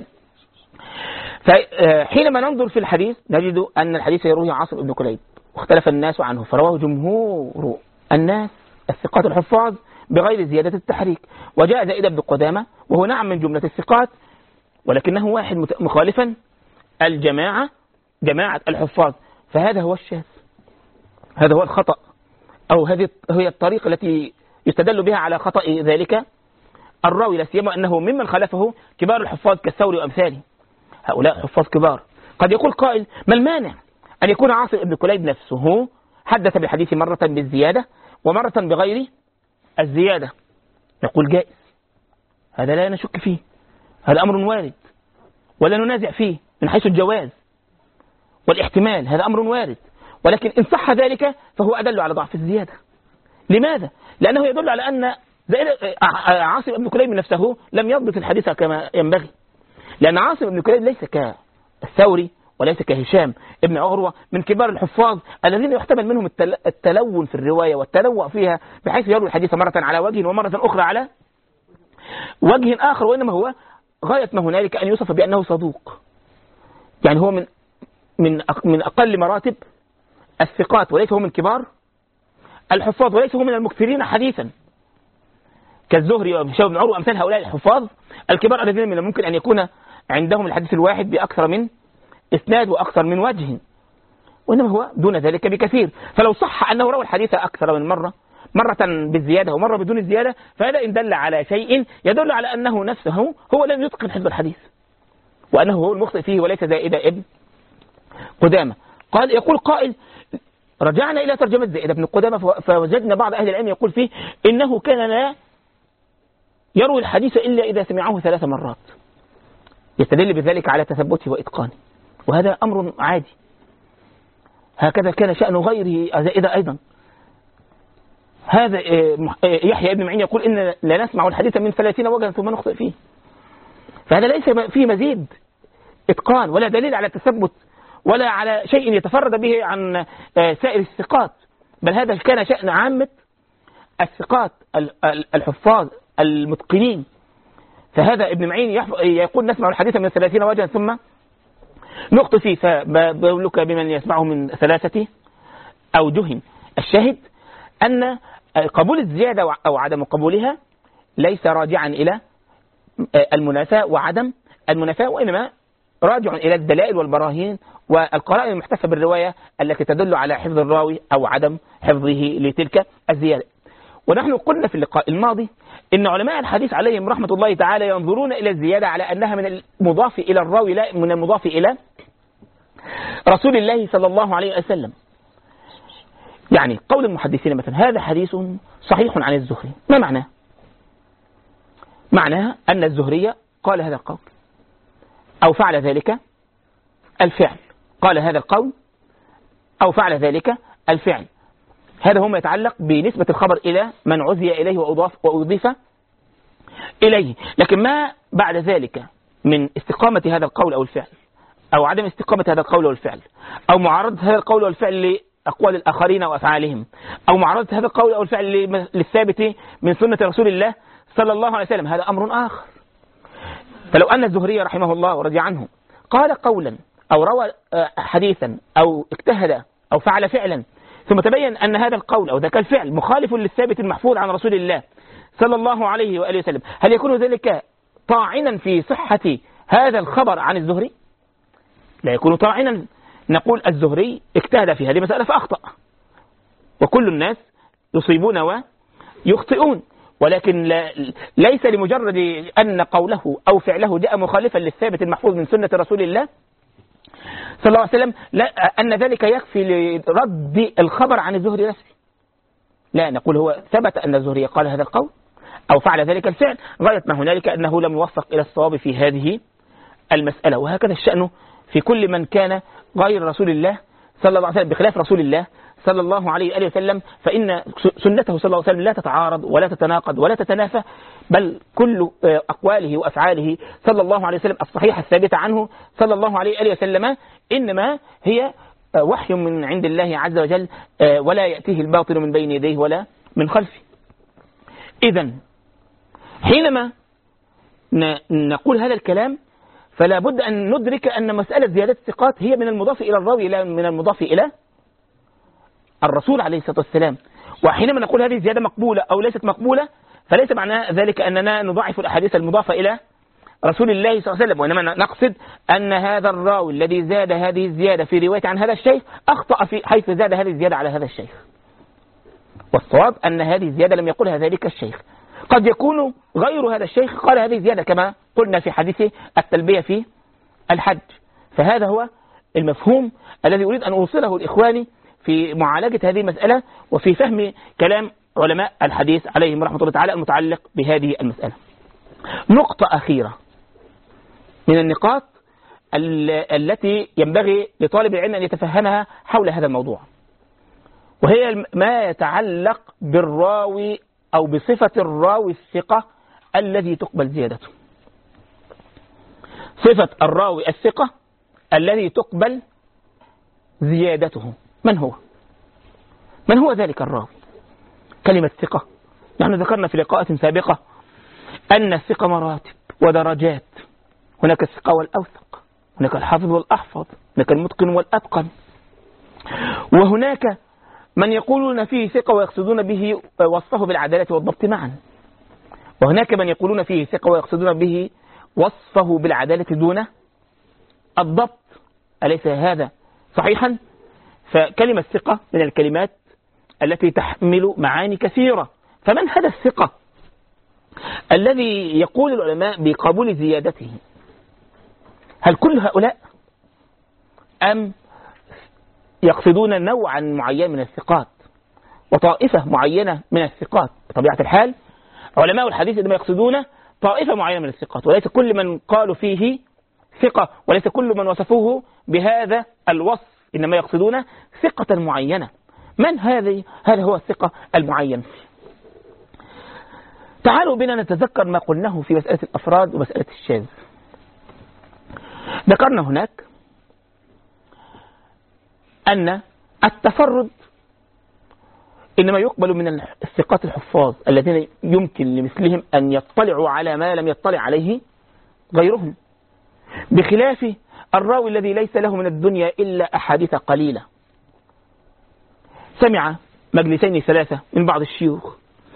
فحينما ننظر في الحديث نجد أن الحديث يرويه عاصم بن كليب واختلف الناس عنه، فرواه جمهور الناس الثقات الحفاظ بغير زيادة التحريك، وجاء زائد بن قدامة وهو نعم من جملة الثقات ولكنه واحد مخالفا جماعة الحفاظ، فهذا هو الشاذ، هذا هو الخطأ، أو هذه هي الطريقة التي يستدل بها على خطأ ذلك الراوي، لا سيما أنه ممن خالفه كبار الحفاظ كالثوري وأمثاله، هؤلاء حفاظ كبار. قد يقول قائل ما المانع أن يكون عاصم بن كليب نفسه حدث بالحديث مرة بالزيادة ومرة بغير الزيادة؟ نقول جائز، هذا لا نشك فيه، هذا أمر وارد ولا ننازع فيه من حيث الجواز والاحتمال، هذا أمر وارد، ولكن إن صح ذلك فهو أدل على ضعف الزيادة. لماذا؟ لأنه يدل على أن عاصم بن كليب نفسه لم يضبط الحديث كما ينبغي، لأن عاصم بن كليب ليس كالثوري وليس كهشام ابن عروة من كبار الحفاظ الذين يحتمل منهم التلون في الرواية والتنوع فيها، بحيث يروي الحديث مرة على وجه ومرة أخرى على وجه آخر، وإنما هو غاية ما هنالك أن يوصف بأنه صدوق. يعني هو من أقل مراتب الثقات، وليس هو من كبار الحفاظ، وليس هو من المكثرين حديثا كالزهري وهشام بن عروة أمثال هؤلاء الحفاظ الكبار الذين من الممكن أن يكون عندهم الحديث الواحد بأكثر من إسناد وأكثر من وجه، وإنما هو دون ذلك بكثير. فلو صح أنه روى الحديث أكثر من مرة بالزيادة ومرة بدون الزيادة، فهذا إن دل على شيء يدل على أنه نفسه هو لم يتقن حفظ الحديث، وأنه هو المخطئ فيه وليس زائدة ابن قدامة. يقول قائل: رجعنا إلى ترجمة زائدة بن قدامة فوجدنا بعض أهل العلم يقول فيه إنه كان لا يروي الحديث إلا إذا سمعه 3 مرات، يستدل بذلك على تثبته وإتقانه، وهذا أمر عادي. هكذا كان شأن غيره زائدة أيضا. هذا يحيى ابن معين يقول إن لا نسمع الحديث من 30 وجها ثم نخطئ فيه، فهذا ليس فيه مزيد إتقان ولا دليل على التثبت ولا على شيء يتفرد به عن سائر الثقات، بل هذا كان شأن عامة الثقات الحفاظ المتقنين. فهذا ابن معين يقول نسمع الحديث من 30 وجها ثم نخطئ فيه، فبقولك بمن يسمعه من 3 أوجه. الشاهد أن قبول الزيادة أو عدم قبولها ليس راجعا إلى المنافاة وعدم المنافاة، وإنما راجع إلى الدلائل والبراهين والقرائن المحتفى بالرواية التي تدل على حفظ الراوي أو عدم حفظه لتلك الزيادة. ونحن قلنا في اللقاء الماضي إن علماء الحديث عليهم رحمة الله تعالى ينظرون إلى الزيادة على أنها من المضاف إلى الراوي لا من المضاف إلى رسول الله صلى الله عليه وسلم. يعني قول المحدثين مثلا هذا حديث صحيح عن الزهري، ما معناه؟ معناه أن الزهري قال هذا القول أو فعل ذلك الفعل، قال هذا القول أو فعل ذلك الفعل. هذا هو ما يتعلق بنسبة الخبر إلى من عزي إليه وأضيف إليه، لكن ما بعد ذلك من استقامة هذا القول أو الفعل أو عدم استقامة هذا القول والفعل أو معارضة هذا القول والفعل لأقوال الآخرين وأفعالهم أو معارضة هذا القول أو الفعل للثابت من سنة رسول الله صلى الله عليه وسلم، هذا أمر آخر. فلو أن الزهري رحمه الله ورضي عنه قال قولا أو روى حديثا أو اجتهد أو فعل فعلا ثم تبين أن هذا القول أو ذاك الفعل مخالف للثابت المحفوظ عن رسول الله صلى الله عليه وآله وسلم، هل يكون ذلك طاعنا في صحة هذا الخبر عن الزهري؟ لا يكون طاعنا. نقول الزهري اجتهد في هذه المسألة فأخطأ، وكل الناس يصيبون ويخطئون، ولكن ليس لمجرد أن قوله أو فعله جاء مخالفا للثابت المحفوظ من سنة رسول الله صلى الله عليه وسلم أن ذلك يكفي لرد الخبر عن الزهري نفسه. لا، نقول هو ثبت أن الزهري قال هذا القول أو فعل ذلك الفعل، غاية ما هنالك أنه لم يوفق إلى الصواب في هذه المسألة. وهكذا الشأن في كل من كان غير رسول الله صلى الله عليه وسلم بخلاف رسول الله صلى الله عليه وآله وسلم، فإن سنته صلى الله عليه وسلم لا تتعارض ولا تتناقض ولا تتنافى، بل كل أقواله وأفعاله صلى الله عليه وسلم الصحيحة الثابتة عنه صلى الله عليه وآله وسلم إنما هي وحي من عند الله عز وجل، ولا يأتيه الباطل من بين يديه ولا من خلفه. إذن حينما نقول هذا الكلام فلا بد أن ندرك أن مسألة زيادة الثقات هي من المضاف إلى الراوي لا من المضاف إلى الرسول عليه الصلاة والسلام. وحينما نقول هذه زيادة مقبولة أو ليست مقبولة فليس معنى ذلك أننا نضاعف الأحاديث المضافة إلى رسول الله صلى الله عليه وسلم، وإنما نقصد أن هذا الراوي الذي زاد هذه الزيادة في رواية عن هذا الشيخ أخطأ في حيث زاد هذه الزيادة على هذا الشيخ، والصواب أن هذه الزيادة لم يقولها ذلك الشيخ، قد يكون غير هذا الشيخ قال هذه الزيادة كما قلنا في حديث التلبية في الحج. فهذا هو المفهوم الذي أريد أن أوصله لإخواني في معالجة هذه المسألة وفي فهم كلام علماء الحديث عليهم رحمة الله تعالى المتعلق بهذه المسألة. نقطة أخيرة من النقاط التي ينبغي لطالب العلم أن يتفهمها حول هذا الموضوع، وهي ما يتعلق بالراوي أو بصفة الراوي الثقة الذي تقبل زيادته. صفة الراوي الثقة الذي تقبل زيادته. من هو؟ من هو ذلك الراوي؟ كلمة ثقة. نحن ذكرنا في لقاءات سابقة أن الثقة مراتب ودرجات. هناك الثقة والأوثق، هناك الحافظ والأحفظ، هناك المتقن والأتقن، وهناك من يقولون فيه ثقة ويقصدون به وصفه بالعدالة والضبط معا، وهناك من يقولون فيه ثقة ويقصدون به وصفه بالعدالة دون الضبط. أليس هذا صحيحا؟ فكلمة ثقة من الكلمات التي تحمل معاني كثيرة. فمن هذا الثقة الذي يقول العلماء بقبول زيادته؟ هل كل هؤلاء أم يقصدون نوعا معين من الثقات وطائفة معينة من الثقات؟ بطبيعة الحال علماء الحديث إنما يقصدون طائفة معينة من الثقات، وليس كل من قالوا فيه ثقة، وليس كل من وصفوه بهذا الوصف، إنما يقصدون ثقة معينة. من هذا هو الثقة المعين؟ تعالوا بنا نتذكر ما قلناه في مسألة الأفراد ومسألة الشاذ. ذكرنا هناك أن التفرد إنما يقبل من الثقات الحفاظ الذين يمكن لمثلهم أن يطلعوا على ما لم يطلع عليه غيرهم، بخلاف الراوي الذي ليس له من الدنيا إلا أحاديث قليلة، سمع مجلسين ثلاثة من بعض الشيوخ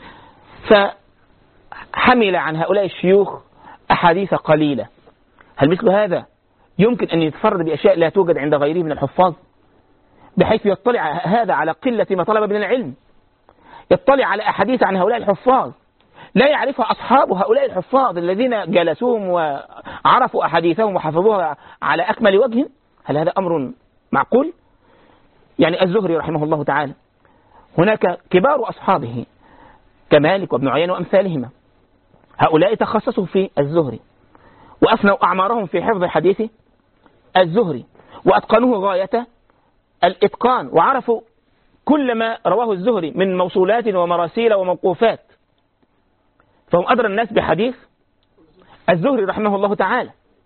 فحمل عن هؤلاء الشيوخ أحاديث قليلة. هل مثل هذا يمكن أن يتفرد بأشياء لا توجد عند غيره من الحفاظ، بحيث يطلع هذا على قلة ما طلب من العلم، يطلع على أحاديث عن هؤلاء الحفاظ لا يعرفها أصحاب هؤلاء الحفاظ الذين جلسوهم وعرفوا أحاديثهم وحفظوها على أكمل وجه؟ هل هذا أمر معقول؟ يعني الزهري رحمه الله تعالى هناك كبار أصحابه كمالك وابن عيينة وأمثالهما، هؤلاء تخصصوا في الزهري وأفنوا أعمارهم في حفظ حديث الزهري وأتقنوه غاية الإتقان، وعرفوا كل ما رواه الزهري من موصولات ومراسيل وموقوفات، فهم أدرى الناس بحديث الزهري رحمه الله تعالى.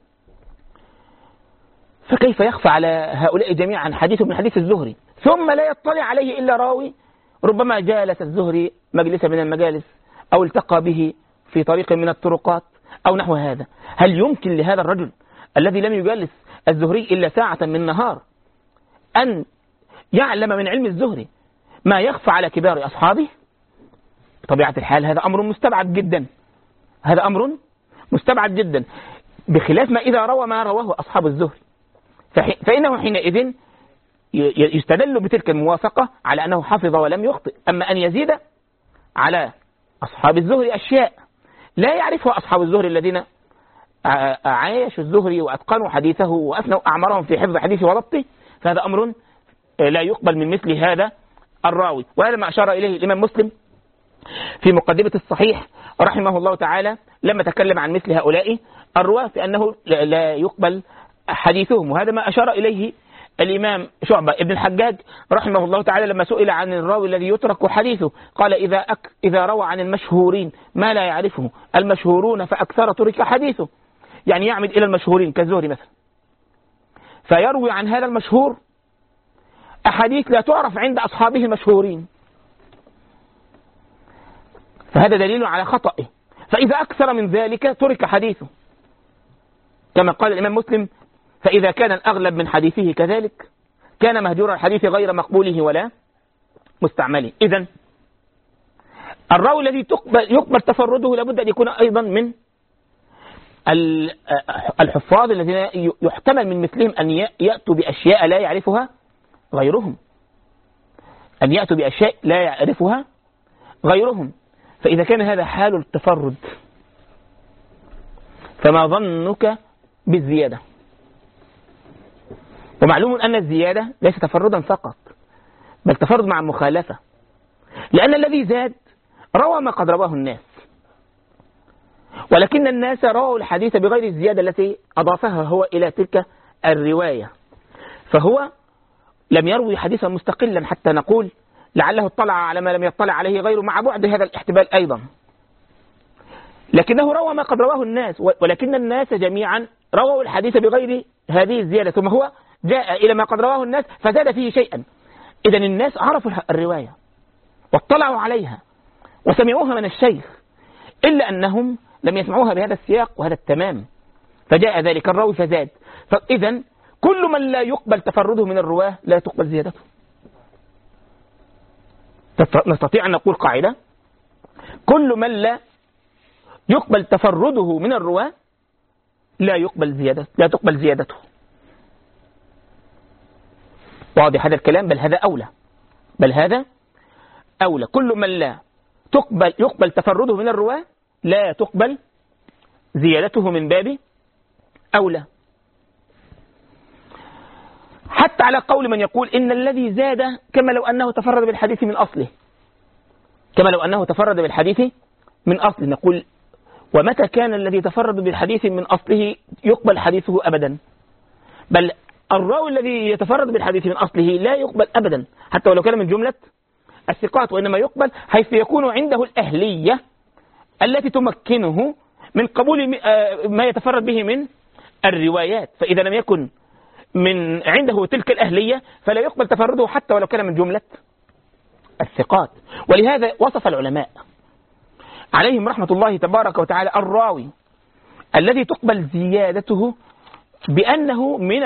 فكيف يخفى على هؤلاء جميعا حديث من حديث الزهري ثم لا يطلع عليه إلا راوي ربما جالس الزهري مجلس من المجالس أو التقى به في طريق من الطرقات أو نحو هذا؟ هل يمكن لهذا الرجل الذي لم يجالس الزهري إلا ساعة من النهار أن يعلم من علم الزهري ما يخفى على كبار أصحابه؟ بطبيعة الحال هذا أمر مستبعد جدا، هذا أمر مستبعد جدا، بخلاف ما إذا روى ما رواه أصحاب الزهري فإنه حينئذ يستدل بتلك الموافقة على أنه حفظ ولم يخطئ. أما أن يزيد على أصحاب الزهري أشياء لا يعرفها أصحاب الزهري الذين عايشوا الزهري وأتقنوا حديثه وأثنوا أعمارهم في حفظ حديثه وضبطه، فهذا أمر لا يقبل من مثل هذا الراوي. وهذا ما أشار إليه الإمام مسلم في مقدمة الصحيح رحمه الله تعالى لما تكلم عن مثل هؤلاء الرواة في أنه لا يقبل حديثهم، وهذا ما أشار إليه الإمام شعبة ابن الحجاج رحمه الله تعالى لما سئل عن الراوي الذي يترك حديثه قال إذا روى عن المشهورين ما لا يعرفه المشهورون فأكثر ترك حديثه، يعني يعمد إلى المشهورين كالزهري مثلا فيروي عن هذا المشهور أحاديث لا تعرف عند أصحابه المشهورين، فهذا دليل على خطئه، فإذا أكثر من ذلك ترك حديثه كما قال الإمام مسلم فإذا كان الأغلب من حديثه كذلك كان مهجور الحديث غير مقبوله ولا مستعمله. إذن الراوي الذي يقبل تفرده لابد أن يكون أيضا من الحفاظ الذين يحتمل من مثلهم أن يأتوا بأشياء لا يعرفها غيرهم، أن يأتوا بأشياء لا يعرفها غيرهم. فإذا كان هذا حال التفرد فما ظنك بالزيادة؟ ومعلوم أن الزيادة ليس تفردا فقط بل تفرد مع المخالفة، لأن الذي زاد روى ما قد رواه الناس، ولكن الناس رووا الحديث بغير الزيادة التي أضافها هو إلى تلك الرواية، فهو لم يروي حديثا مستقلا حتى نقول لعله اطلع على ما لم يطلع عليه غيره، مع بعد هذا الاحتمال أيضا. لكنه روى ما قد رواه الناس، ولكن الناس جميعا رووا الحديث بغير هذه الزيادة، ثم هو جاء إلى ما قد رواه الناس فزاد فيه شيئا. إذن الناس عرفوا الرواية واطلعوا عليها وسمعوها من الشيخ، إلا أنهم لم يسمعوها بهذا السياق وهذا التمام، فجاء ذلك الراوي فزاد. فإذن كل من لا يقبل تفرده من الرواه لا تقبل زيادته. نستطيع أن نقول قاعدة: كل من لا يقبل تفرده من الرواه لا تقبل زيادته. واضح هذا الكلام؟ بل هذا أولى. كل من لا يقبل تفرده من الرواه لا تقبل زيادته من باب أولى. حتى على قول من يقول إن الذي زاد كما لو أنه تفرد بالحديث من أصله، نقول: ومتى كان الذي تفرد بالحديث من أصله يقبل حديثه أبدا؟ بل الراوي الذي يتفرد بالحديث من أصله لا يقبل أبدا حتى ولو كان من جملة الثقات، وإنما يقبل حيث يكون عنده الأهلية التي تمكنه من قبول ما يتفرد به من الروايات. فإذا لم يكن عنده تلك الأهلية فلا يقبل تفرده حتى ولو كان من جملة الثقات. ولهذا وصف العلماء عليهم رحمة الله تبارك وتعالى الراوي الذي تقبل زيادته بأنه من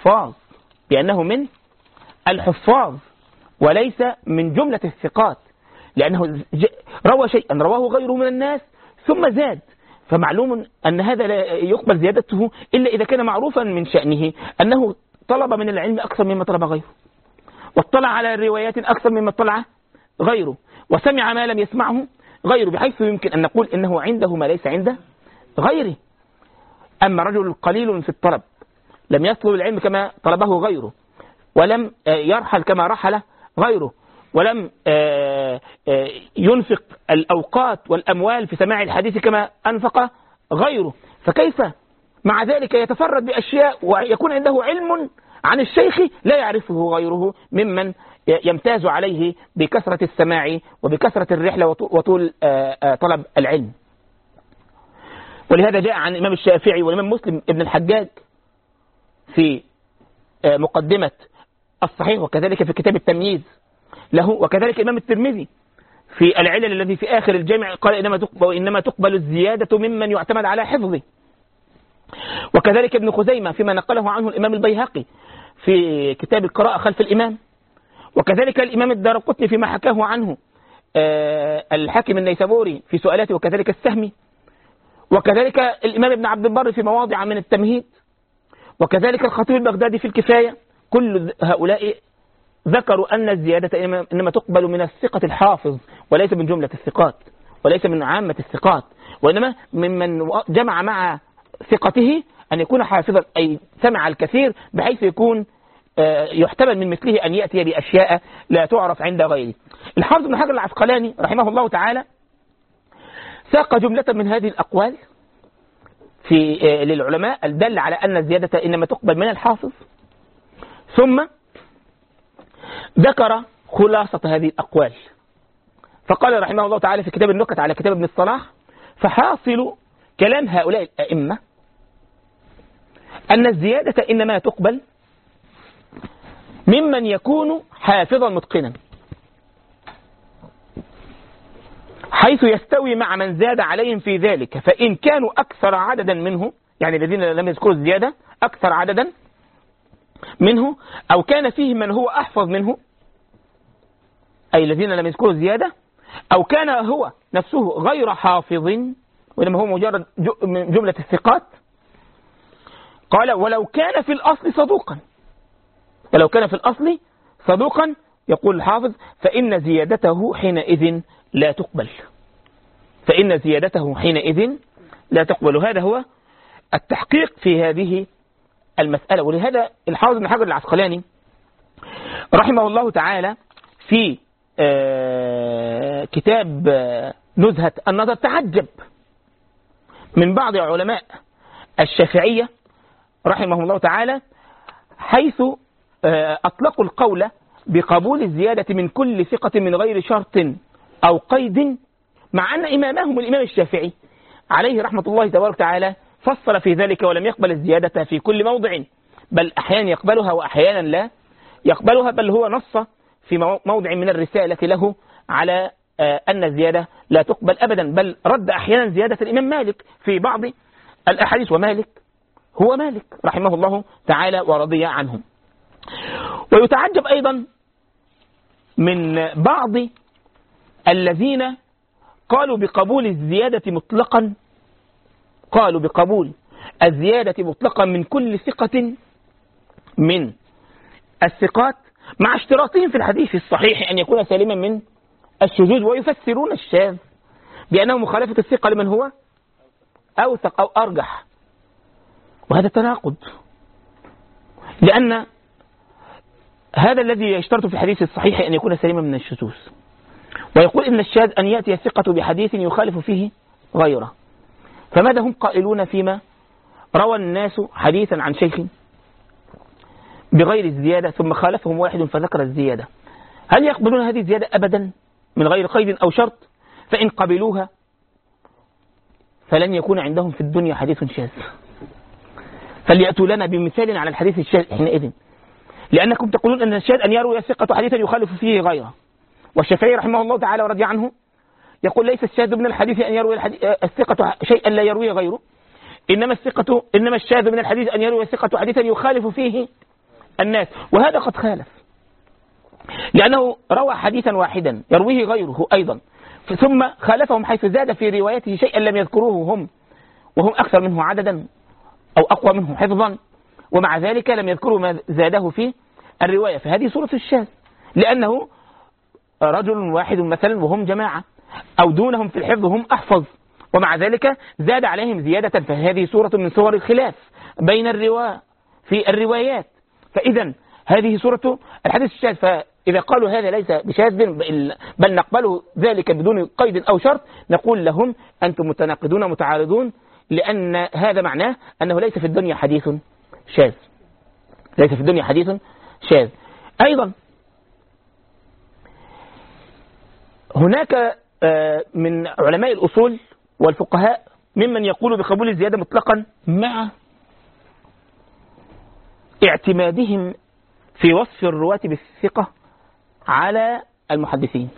الحفاظ وليس من جملة الثقات، لأنه روى شيئا رواه غيره من الناس ثم زاد، فمعلوم أن هذا لا يقبل زيادته إلا إذا كان معروفا من شأنه أنه طلب من العلم أكثر مما طلب غيره، واطلع على الروايات أكثر مما اطلع غيره، وسمع ما لم يسمعه غيره، بحيث يمكن أن نقول إنه عنده ما ليس عند غيره. أما رجل قليل في الطلب لم يطلب العلم كما طلبه غيره، ولم يرحل كما رحل غيره، ولم ينفق الأوقات والأموال في سماع الحديث كما أنفق غيره، فكيف مع ذلك يتفرد بأشياء ويكون عنده علم عن الشيخ لا يعرفه غيره ممن يمتاز عليه بكثرة السماع وبكثرة الرحلة وطول طلب العلم؟ ولهذا جاء عن الإمام الشافعي والإمام مسلم ابن الحجاج في مقدمة الصحيح، وكذلك في كتاب التمييز له، وكذلك الإمام الترمذي في العلل الذي في آخر الجامع قال: إنما تقبل الزيادة ممن يعتمد على حفظه. وكذلك ابن خزيمة فيما نقله عنه الإمام البيهقي في كتاب القراءة خلف الإمام، وكذلك الإمام الدارقطني فيما حكاه عنه الحاكم النيسابوري في سؤالاته، وكذلك السهمي، وكذلك الإمام ابن عبد البر في مواضع من التمهيد، وكذلك الخطيب البغدادي في الكفاية. كل هؤلاء ذكروا أن الزيادة إنما تقبل من الثقة الحافظ وليس من جملة الثقات وليس من عامة الثقات، وإنما ممن جمع مع ثقته أن يكون حافظا، أي سمع الكثير بحيث يكون يحتمل من مثله أن يأتي بأشياء لا تعرف عند غيره. الحافظ ابن حجر العسقلاني رحمه الله تعالى ساق جملة من هذه الأقوال للعلماء الدل على أن الزيادة إنما تقبل من الحافظ، ثم ذكر خلاصة هذه الأقوال فقال رحمه الله تعالى في كتاب النكت على كتاب ابن الصلاح: فحاصل كلام هؤلاء الأئمة أن الزيادة إنما تقبل ممن يكون حافظا متقنا، حيث يستوي مع من زاد عليهم في ذلك، فإن كانوا أكثر عددا منه، يعني الذين لم يذكروا الزيادة أكثر عددا منه، أو كان فيه من هو أحفظ منه، أي الذين لم يذكروا الزيادة، أو كان هو نفسه غير حافظ وإنما هو مجرد من جملة الثقات. قال: ولو كان في الأصل صدوقا يقول الحافظ فإن زيادته حينئذ لا تقبل. هذا هو التحقيق في هذه المسألة. ولهذا الحافظ ابن حجر العسقلاني رحمه الله تعالى في كتاب نزهة النظر تعجب من بعض علماء الشافعية رحمه الله تعالى حيث أطلقوا القول بقبول الزيادة من كل ثقة من غير شرط أو قيد، مع أن إمامهم الإمام الشافعي عليه رحمة الله تبارك وتعالى فصل في ذلك ولم يقبل الزيادة في كل موضع، بل أحيانا يقبلها وأحيانا لا يقبلها، بل هو نص في موضع من الرسالة له على أن الزيادة لا تقبل أبدا، بل رد أحيانا زيادة الإمام مالك في بعض الأحاديث، ومالك هو مالك رحمه الله تعالى ورضي عنه. ويتعجب أيضا من بعض الذين قالوا بقبول الزيادة مطلقا، قالوا بقبول الزيادة مطلقا من كل ثقة من الثقات، مع اشتراطهم في الحديث الصحيح أن يكون سالما من الشذوذ، ويفسرون الشاذ بأنه مخالفة الثقة لمن هو أوثق أو أرجح، وهذا تناقض، لأن هذا الذي يشترط في الحديث الصحيح أن يكون سليما من الشذوذ، ويقول إن الشاذ أن يأتي الثقة بحديث يخالف فيه غيره. فماذا هم قائلون فيما روى الناس حديثا عن شيخ بغير الزيادة ثم خالفهم واحد فذكر الزيادة؟ هل يقبلون هذه الزيادة أبدا من غير قيد أو شرط؟ فإن قبلوها فلن يكون عندهم في الدنيا حديث شاذ. فليأتوا لنا بمثال على الحديث الشاذ حينئذ، لأنكم تقولون أن الشاذ أن يروي الثقة حديثا يخالف فيه غيره. والشافعي رحمه الله تعالى ورضي عنه يقول ليس الشاذ من الحديث أن يروي الثقة شيئا لا يرويه غيره، إنما الشاذ من الحديث أن يروي الثقة حديثا يخالف فيه الناس. وهذا قد خالف، لأنه روى حديثا واحدا يرويه غيره أيضا، ثم خالفهم حيث زاد في روايته شيئا لم يذكروه هم، وهم أكثر منه عددا أو أقوى منه حفظا، ومع ذلك لم يذكروا ما زاده في الرواية. فهذه صورة الشاذ، لأنه رجل واحد مثلا وهم جماعة، أو دونهم في الحفظ هم أحفظ، ومع ذلك زاد عليهم زيادة، فهذه صورة من صور الخلاف بين الرواة في الروايات. فإذا هذه صورة الحديث الشاذ. فإذا قالوا هذا ليس بشاذ بل نقبله ذلك بدون قيد أو شرط، نقول لهم أنتم متناقضون متعارضون، لأن هذا معناه أنه ليس في الدنيا حديث شاذ، ليس في الدنيا حديث شاذ. أيضا هناك من علماء الأصول والفقهاء ممن يقول بقبول الزيادة مطلقا مع اعتمادهم في وصف الرواة بالثقة على المحدثين،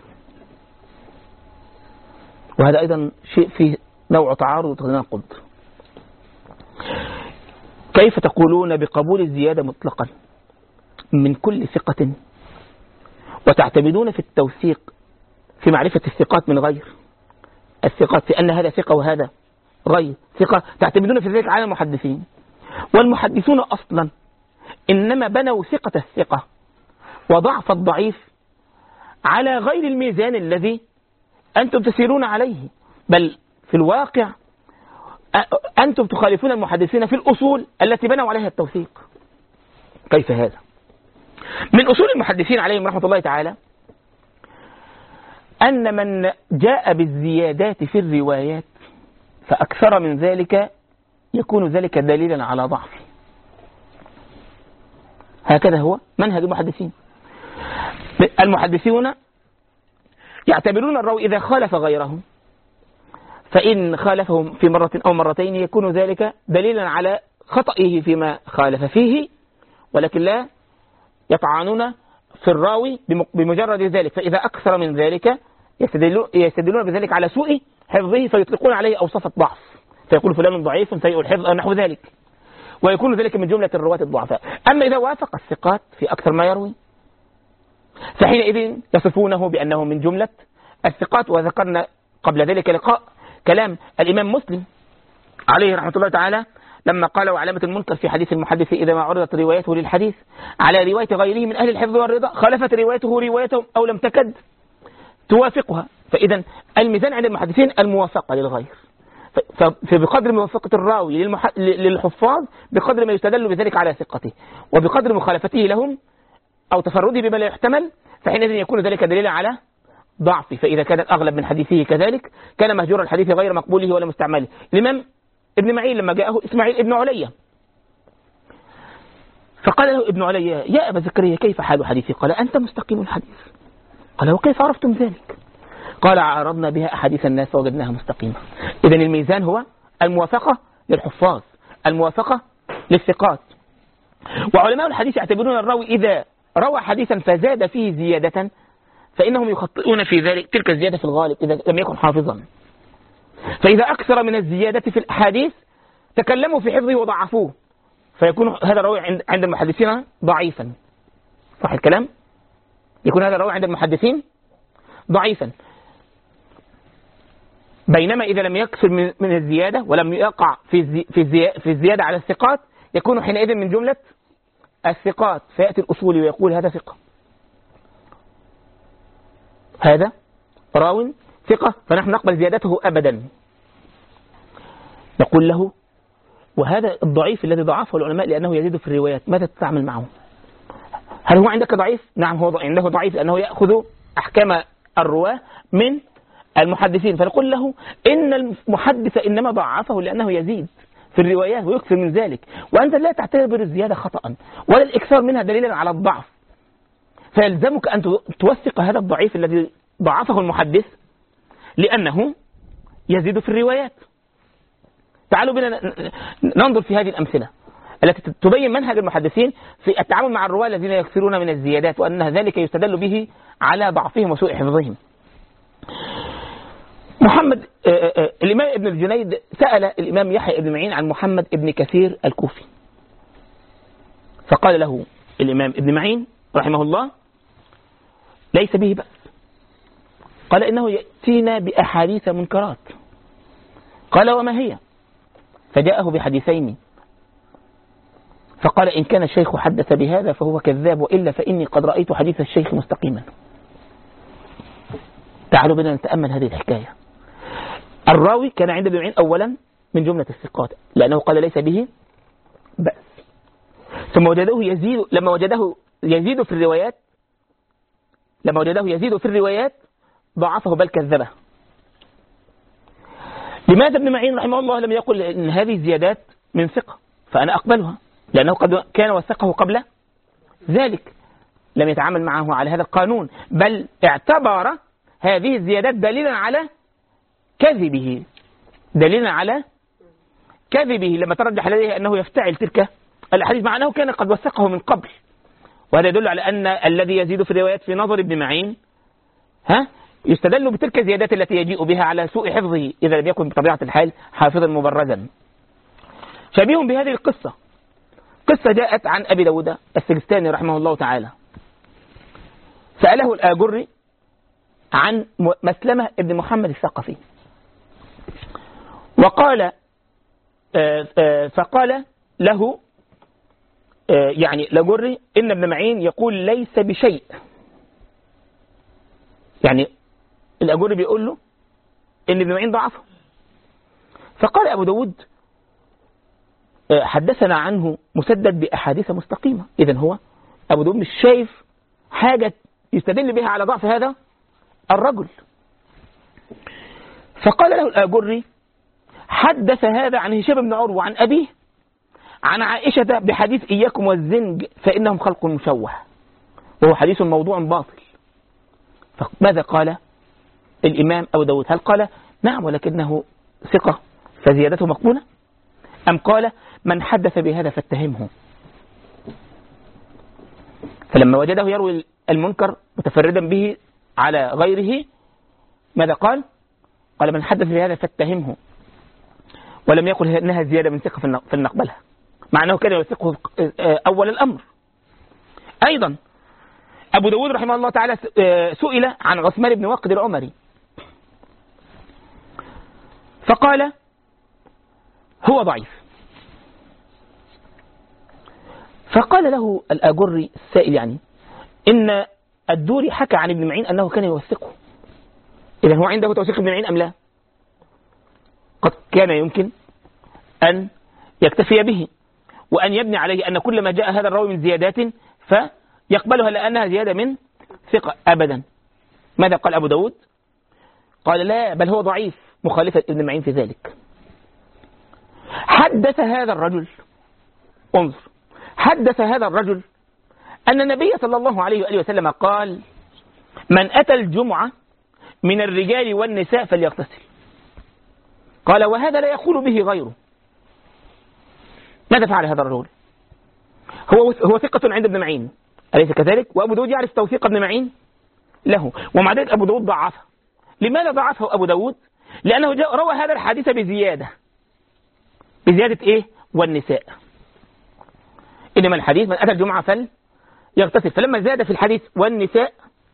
وهذا أيضا شيء فيه نوع تعارض وتناقض. كيف تقولون بقبول الزيادة مطلقا من كل ثقة وتعتمدون في التوثيق في معرفة الثقات من غير الثقات، في أن هذا ثقة وهذا غير ثقة، تعتمدون في ذلك على المحدثين؟ والمحدثون أصلا إنما بنوا ثقة الثقة وضعف الضعيف على غير الميزان الذي أنتم تسيرون عليه، بل في الواقع أنتم تخالفون المحدثين في الأصول التي بنوا عليها التوثيق. كيف هذا؟ من أصول المحدثين عليهم رحمة الله تعالى أن من جاء بالزيادات في الروايات فأكثر من ذلك يكون ذلك دليلا على ضعفه. هكذا هو منهج المحدثين. المحدثون يعتبرون الراوي إذا خالف غيرهم، فإن خالفهم في مرة أو مرتين يكون ذلك دليلا على خطئه فيما خالف فيه، ولكن لا يطعنون في الراوي بمجرد ذلك. فإذا أكثر من ذلك يستدلون بذلك على سوء حفظه، فيطلقون عليه أوصاف الضعف، فيقول فلان ضعيف سيء الحفظ أو نحو ذلك، ويكون ذلك من جملة الرواة الضعفاء. أما إذا وافق الثقات في أكثر ما يروي فحينئذ يصفونه بأنه من جملة الثقات. وذكرنا قبل ذلك لقاء كلام الإمام مسلم عليه رحمة الله تعالى لما قال وعلامة المنكر في حديث المحدث إذا ما عرضت روايته للحديث على رواية غيره من أهل الحفظ والرضا خالفت روايته روايتهم أو لم تكد توافقها. فإذا الميزان عند المحدثين الموافقة للغير، فبقدر موافقة الراوي للحفاظ بقدر ما يستدل بذلك على ثقته، وبقدر مخالفته لهم أو تفرده بما لا يحتمل فحينئذ يكون ذلك دليلا على ضعفه. فإذا كان الأغلب من حديثه كذلك كان مهجور الحديث غير مقبوله ولا مستعمله. الإمام ابن معين لما جاءه إسماعيل ابن عليا فقال له ابن عليا يا أبا زكريا كيف حال حديثي؟ قال أنت مستقيم الحديث. قال وكيف عرفتم ذلك؟ قال عارضنا بها أحاديث الناس ووجدناها مستقيمة. إذن الميزان هو الموافقة للحفاظ، الموافقة للثقات. وعلماء الحديث يعتبرون الراوي إذا روى حديثا فزاد فيه زيادة فإنهم يخطئون في ذلك تلك الزيادة في الغالب إذا لم يكن حافظا. فإذا أكثر من الزيادة في الأحاديث تكلموا في حفظه وضعفوه، فيكون هذا الراوي عند المحدثين ضعيفا. صح الكلام؟ يكون هذا الراوي عند المحدثين ضعيفا. بينما إذا لم يكثر من الزيادة ولم يقع في الزيادة على الثقات يكون حينئذ من جملة الثقات، فيأتي الأصولي ويقول هذا ثقة، هذا راو ثقة، فنحن نقبل زيادته أبدا. نقول له وهذا الضعيف الذي ضعفه العلماء لأنه يزيد في الروايات، ماذا تتعامل معه؟ هل هو عندك ضعيف؟ نعم هو عنده ضعيف لأنه يأخذ أحكام الرواة من المحدثين، فنقول له إن المحدث إنما ضعفه لأنه يزيد في الروايات ويكثر من ذلك، وأنت لا تعتبر الزيادة خطأ ولا الإكثار منها دليلا على الضعف، فيلزمك أن توثق هذا الضعيف الذي ضعفه المحدث لأنه يزيد في الروايات. تعالوا بنا ننظر في هذه الأمثلة التي تبين منهج المحدثين في التعامل مع الرواة الذين يكثرون من الزيادات، وأن ذلك يستدل به على ضعفهم وسوء حفظهم. محمد الإمام ابن الجنيد سأل الإمام يحيى بن معين عن محمد ابن كثير الكوفي، فقال له الإمام ابن معين رحمه الله ليس به بأس، قال إنه يأتينا بأحاديث منكرات. قال وما هي؟ فجاءه بحديثين، فقال إن كان الشيخ حدث بهذا فهو كذاب، وإلا فإني قد رأيت حديث الشيخ مستقيما. تعالوا بنا نتأمل هذه الحكاية. الراوي كان عند ابن معين أولا من جملة الثقات لأنه قال ليس به بأس، ثم وجده يزيد، لما وجده يزيد في الروايات ضعفه بل كذبه. لماذا ابن معين رحمه الله لم يقل إن هذه الزيادات من ثقة فأنا أقبلها؟ لأنه قد كان وثقه قبل ذلك، لم يتعامل معه على هذا القانون، بل اعتبر هذه الزيادات دليلا على كذبه لما ترجح لديه أنه يفتعل تلك الحديث مع أنه كان قد وثقه من قبل. وهذا يدل على أن الذي يزيد في الروايات في نظر ابن معين يستدل بتلك الزيادات التي يجيء بها على سوء حفظه إذا لم يكن بطبيعة الحال حافظا مبرزا. شبيه بهذه القصة قصة جاءت عن أبي داود السجستاني رحمه الله تعالى، سأله الآجري عن مسلمة ابن محمد الثقفي، وقال فقال له يعني الآجري إن ابن معين يقول ليس بشيء، يعني الآجري بيقول له إن ابن معين ضعفه. فقال أبو داود حدثنا عنه مسدد بأحاديث مستقيمة. إذن هو أبو داود مش شايف حاجة يستدل بها على ضعف هذا الرجل. فقال له الآجري حدث هذا عن هشام بن عروة عن أبيه عن عائشة بحديث إياكم والزنج فإنهم خلق مشوه، وهو حديث موضوع باطل. فماذا قال الإمام أبو داود؟ هل قال نعم ولكنه ثقة فزيادته مقبولة، أم قال من حدث بهذا فاتهمه؟ فلما وجده يروي المنكر متفردا به على غيره ماذا قال؟ قال من حدث بهذا فاتهمه، ولم يقل إنها زيادة من ثقة فلنقبلها، مع أنه كان يثقه أول الأمر. أيضا أبو داود رحمه الله تعالى سئل عن عثمان بن واقد العمري فقال هو ضعيف. فقال له الآجري السائل يعني إن الدوري حكى عن ابن معين أنه كان يوثقه، إذا هو عنده توثيق ابن معين أم لا؟ قد كان يمكن أن يكتفي به وأن يبني عليه أن كل ما جاء هذا الراوي من زيادات فيقبلها لأنها زيادة من ثقة أبدا. ماذا قال أبو داود؟ قال لا بل هو ضعيف مخالفة ابن معين في ذلك. حدث هذا الرجل، انظر، حدث هذا الرجل أن النبي صلى الله عليه وآله وسلم قال من أتى الجمعة من الرجال والنساء فليغتسل. قال وهذا لا يقول به غيره. ماذا فعل هذا الرجل؟ هو ثقة عند ابن معين أليس كذلك؟ وأبو داود يعرف توثيق ابن معين له، ومع ذلك أبو داود ضعفه. لماذا ضعفه أبو داود؟ لأنه روى هذا الحديث بزيادة إيه؟ والنساء. إنما الحديث من أتى الجمعة فليغتسل، فلما زاد في الحديث والنساء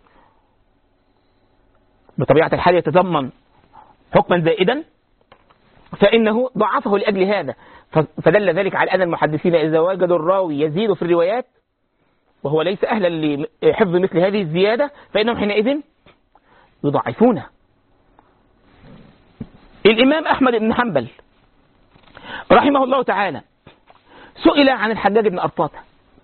بطبيعة الحال يتضمن حكما زائدا، فإنه ضعفه لأجل هذا. فدل ذلك على أن المحدثين إذا وجدوا الراوي يزيد في الروايات وهو ليس أهلا لحفظ مثل هذه الزيادة فإنهم حينئذ يضعفونه. الإمام أحمد بن حنبل رحمه الله تعالى سئل عن الحجاج بن أرطاة،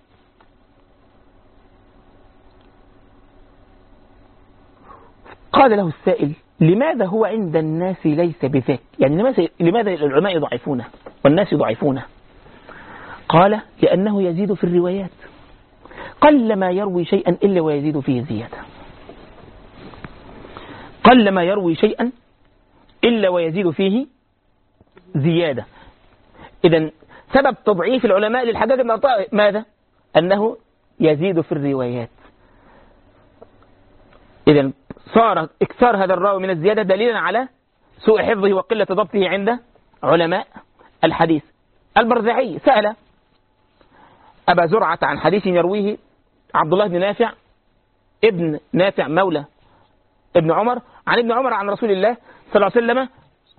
قال له السائل لماذا هو عند الناس ليس بذاك؟ يعني لماذا العلماء يضعفونه والناس يضعفونه؟ قال لأنه يزيد في الروايات، قل ما يروي شيئا إلا ويزيد فيه زيادة، قل ما يروي شيئا إلا ويزيد فيه زيادة. إذن سبب تضعيف العلماء للحجاج بن أرطاة ماذا؟ أنه يزيد في الروايات. إذن صار إكثار هذا الراوي من الزيادة دليلا على سوء حفظه وقلة ضبطه عند علماء الحديث. البرزعي سأل أبا زرعة عن حديث يرويه عبد الله بن نافع ابن نافع مولى ابن عمر عن ابن عمر عن رسول الله صلى الله عليه وسلم،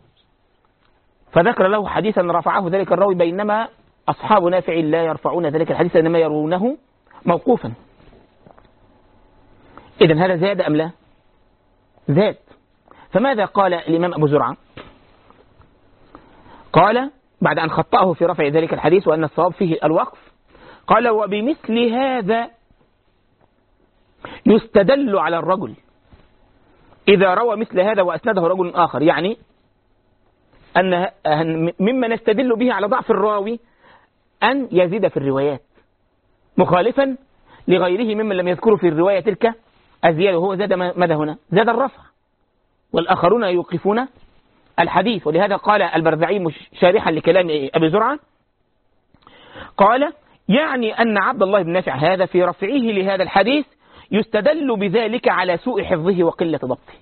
فذكر له حديثا رفعه ذلك الراوي، بينما أصحاب نافع لا يرفعون ذلك الحديث إنما يرونه موقوفا. إذن هذا زاد أم لا؟ زاد. فماذا قال الإمام أبو زرعة؟ قال بعد أن خطأه في رفع ذلك الحديث وأن الصواب فيه الوقف، قال وبمثل هذا يستدل على الرجل إذا روى مثل هذا وأسنده رجل آخر، يعني أن مما نستدل به على ضعف الراوي أن يزيد في الروايات مخالفا لغيره ممن لم يذكروا في الرواية تلك الزيادة، وهو زاد ماذا هنا؟ زاد الرفع، والآخرون يوقفون الحديث. ولهذا قال البرزعي شارحا لكلام أبي زرعة قال يعني أن عبد الله بن نافع هذا في رفعه لهذا الحديث يستدل بذلك على سوء حفظه وقلة ضبطه.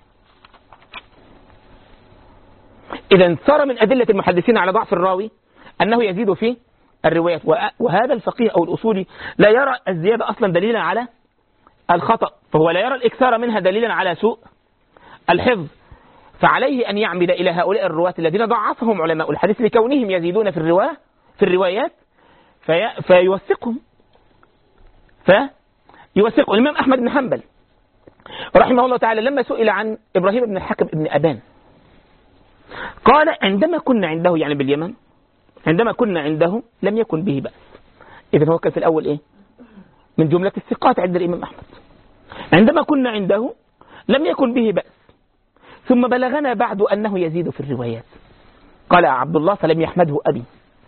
إذا صار من أدلة المحدثين على ضعف الراوي أنه يزيد في الروايات، وهذا الفقيه أو الأصولي لا يرى الزيادة أصلا دليلا على الخطأ، فهو لا يرى الإكثار منها دليلا على سوء الحفظ، فعليه أن يعمد إلى هؤلاء الرواة الذين ضعفهم علماء الحديث لكونهم يزيدون في الروايات فيوثقهم. الإمام أحمد بن حنبل رحمه الله تعالى لما سئل عن إبراهيم بن الحكم بن أبان قال عندما كنا عنده، يعني باليمن، عندما كنا عنده لم يكن به بأس. إذن هو كان في الأول إيه؟ من جملة الثقات عند الإمام أحمد. عندما كنا عنده لم يكن به بأس، ثم بلغنا بعد أنه يزيد في الروايات. قال عبد الله فلم يحمده أبي.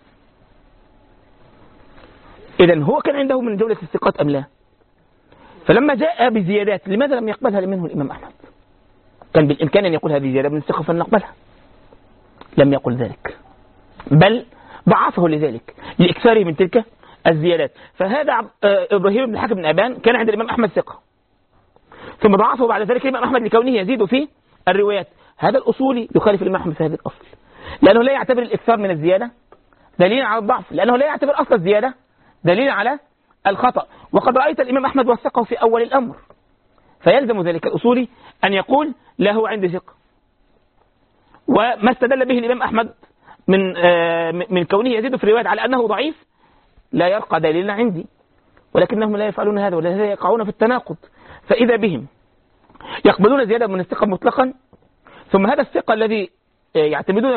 إذن هو كان عنده من جملة الثقات أم لا؟ فلما جاء بزيادات لماذا لم يقبلها منه الإمام أحمد؟ كان بالإمكان أن يقول هذه زيادة من الثقة فلنقبلها، لم يقل ذلك، بل ضعفه لذلك لإكثاره من تلك الزيادات. فهذا إبراهيم بن الحكم بن أبان كان عند الإمام أحمد ثقة، ثم ضعفه بعد ذلك الإمام أحمد لكونه يزيد في الروايات. هذا الأصولي يخالف الإمام أحمد في هذا الأصل، لأنه لا يعتبر الإكثار من الزيادة دليلا على الضعف، لأنه لا يعتبر أصل الزيادة دليلا على الخطأ. وقد رأيت الإمام أحمد وثقه في أول الأمر، فيلزم ذلك الأصولي أن يقول له عندي ثقة. وما استدل به الإمام أحمد من كونه يزيد في الروايات على أنه ضعيف لا يرقى دليلا عندي، ولكنهم لا يفعلون هذا، ولهذا يقعون في التناقض. فإذا بهم يقبلون زيادة من الثقة مطلقا، ثم هذا الثقة الذي يعتمدون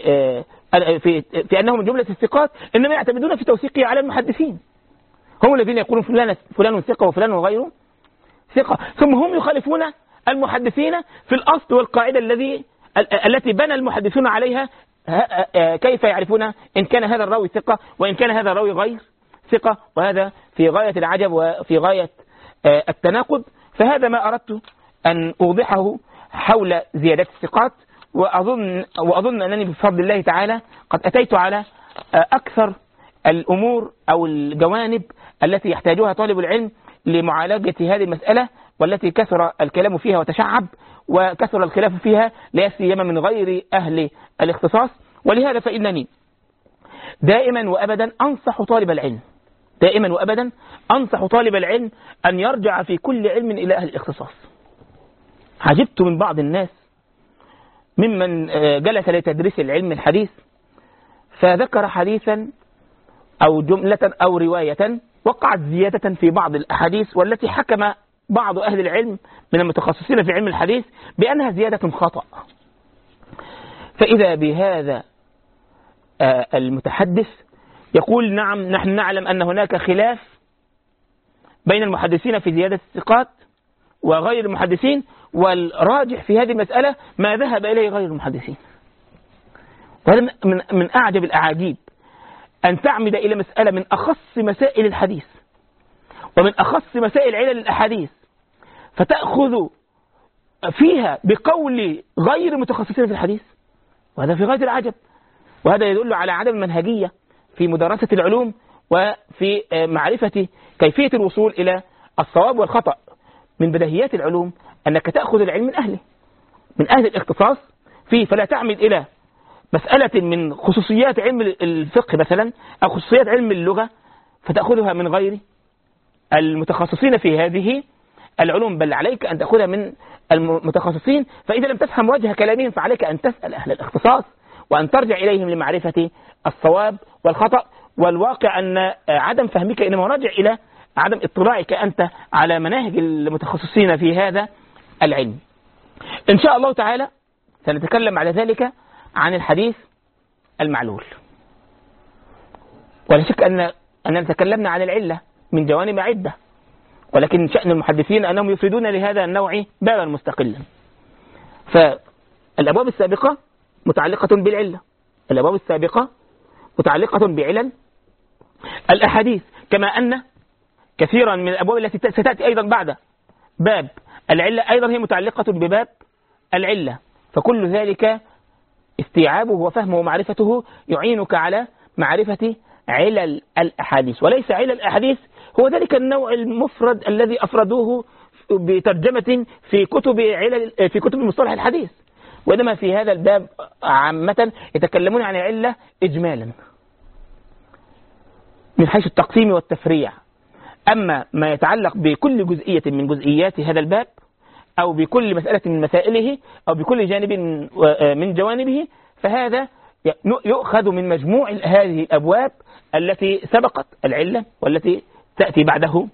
في أنه من جملة الثقات إنما يعتمدون في توثيقه على المحدثين، هم الذين يقولون فلان ثقة وفلان غيره ثقة، ثم هم يخالفون المحدثين في الأصل والقاعدة التي بنى المحدثون عليها. كيف يعرفون إن كان هذا الراوي ثقة وإن كان هذا الراوي غير ثقة؟ وهذا في غاية العجب وفي غاية التناقض. فهذا ما أردت أن أوضحه حول زيادات الثقات، وأظن أنني بفضل الله تعالى قد أتيت على أكثر الأمور أو الجوانب التي يحتاجها طالب العلم لمعالجة هذه المسألة، والتي كثر الكلام فيها وتشعب وكثر الخلاف فيها لا سيما من غير أهل الاختصاص. ولهذا فإنني دائما وأبدا أنصح طالب العلم أن يرجع في كل علم إلى أهل الاختصاص. عجبت من بعض الناس ممن جلس لتدريس العلم الحديث فذكر حديثا أو جملة أو رواية وقعت زيادة في بعض الأحاديث، والتي حكم بعض أهل العلم من المتخصصين في علم الحديث بأنها زيادة خطأ. فإذا بهذا المتحدث يقول نعم نحن نعلم أن هناك خلاف بين المحدثين في زيادة الثقات وغير المحدثين، والراجح في هذه المسألة ما ذهب إليه غير المحدثين. وهذا من أعجب الأعاجيب، أن تعمد إلى مسألة من أخص مسائل الحديث ومن أخص مسائل علل الأحاديث فتأخذ فيها بقول غير متخصصين في الحديث، وهذا في غاية العجب. وهذا يدل على عدم المنهجية في مدرسة العلوم وفي معرفة كيفية الوصول إلى الصواب والخطأ. من بديهيات العلوم أنك تأخذ العلم من أهل الاختصاص فيه، فلا تعمد إلى مسألة من خصوصيات علم الفقه مثلا أو خصوصيات علم اللغة فتأخذها من غير المتخصصين في هذه العلوم، بل عليك أن تأخذها من المتخصصين. فإذا لم تفهم وجه كلامهم فعليك أن تسأل أهل الاختصاص وأن ترجع إليهم لمعرفة الصواب والخطأ. والواقع أن عدم فهمك إنما راجع إلى عدم اطلاعك أنت على مناهج المتخصصين في هذا العلم. إن شاء الله تعالى سنتكلم على ذلك عن الحديث المعلول، ولا شك أننا تكلمنا عن العلة من جوانب عدة، ولكن شأن المحدثين أنهم يفردون لهذا النوع بابا مستقلا. فالأبواب السابقة متعلقة بالعلة، الأبواب السابقة متعلقة بعلل الأحاديث، كما أن كثيرا من الأبواب التي ستأتي أيضا بعد باب العلة أيضا هي متعلقة بباب العلة. فكل ذلك استيعابه وفهمه ومعرفته يعينك على معرفة علل الأحاديث، وليس علل الأحاديث هو ذلك النوع المفرد الذي أفردوه بترجمة في كتب مصطلح الحديث، وإنما في هذا الباب عامة يتكلمون عن العلة إجمالا من حيث التقسيم والتفريع. أما ما يتعلق بكل جزئية من جزئيات هذا الباب أو بكل مسألة من مسائله أو بكل جانب من جوانبه فهذا يؤخذ من مجموع هذه الأبواب التي سبقت العلة والتي تأتي بعده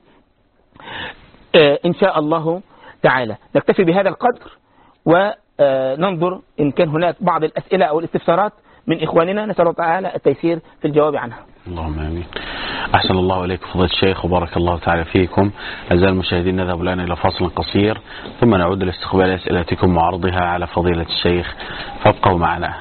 إن شاء الله تعالى. نكتفي بهذا القدر وننظر إن كان هناك بعض الأسئلة أو الاستفسارات من إخواننا، نسأل الله تعالى التيسير في الجواب عنها. اللهم آمين. أحسن الله إليكم فضيلة الشيخ وبارك الله تعالى فيكم. أعزائي المشاهدين نذهب الآن إلى فاصل قصير ثم نعود لاستقبال أسئلتكم وعرضها على فضيلة الشيخ، فابقوا معنا.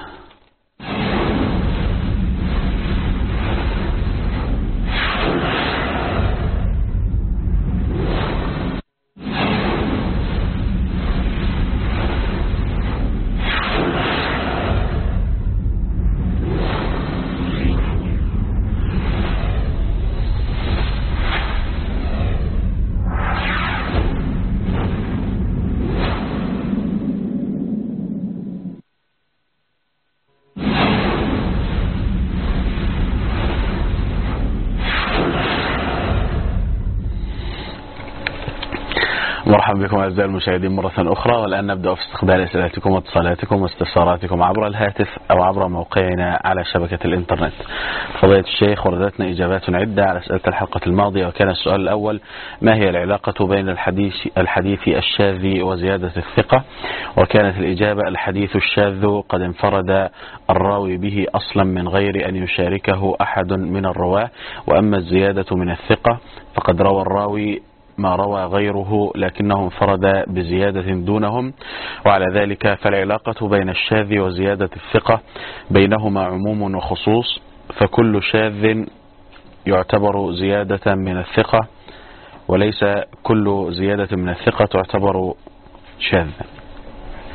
مرحبا بكم أعزائي المشاهدين مرة أخرى، والآن نبدأ في استقبال أسئلتكم واتصالاتكم واستفساراتكم عبر الهاتف أو عبر موقعنا على شبكة الإنترنت. فضيلة الشيخ، وردتنا إجابات عدة على أسئلة الحلقة الماضية، وكان السؤال الأول: ما هي العلاقة بين الحديث الشاذ وزيادة الثقة؟ وكانت الإجابة: الحديث الشاذ قد انفرد الراوي به أصلا من غير أن يشاركه أحد من الرواة، وأما الزيادة من الثقة فقد روى الراوي ما روى غيره لكنه انفرد بزيادة دونهم، وعلى ذلك فالعلاقة بين الشاذ وزيادة الثقة بينهما عموم وخصوص، فكل شاذ يعتبر زيادة من الثقة وليس كل زيادة من الثقة تعتبر شاذة.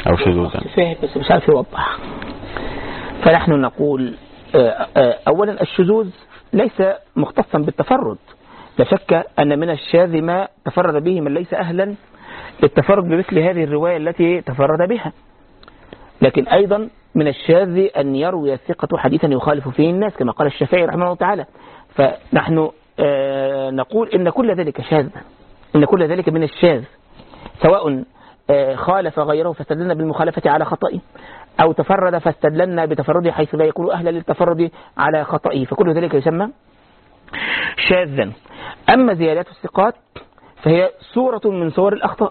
أو شذوذا. فاهم بس مش عارف يوضح. فنحن نقول أولا الشذوذ ليس مختصا بالتفرد، لا شك أن من الشاذ ما تفرد به من ليس أهلا للتفرد بمثل هذه الرواية التي تفرد بها، لكن أيضا من الشاذ أن يروي الثقة حديثا يخالف فيه الناس كما قال الشافعي رحمه الله تعالى. فنحن نقول إن كل ذلك شاذ، إن كل ذلك من الشاذ، سواء خالف غيره فاستدلنا بالمخالفة على خطئه، أو تفرد فاستدلنا بتفرده حيث لا يكون أهلا للتفرد على خطئه، فكل ذلك يسمى شاذا. أما زيادات الثقات فهي صورة من صور الأخطاء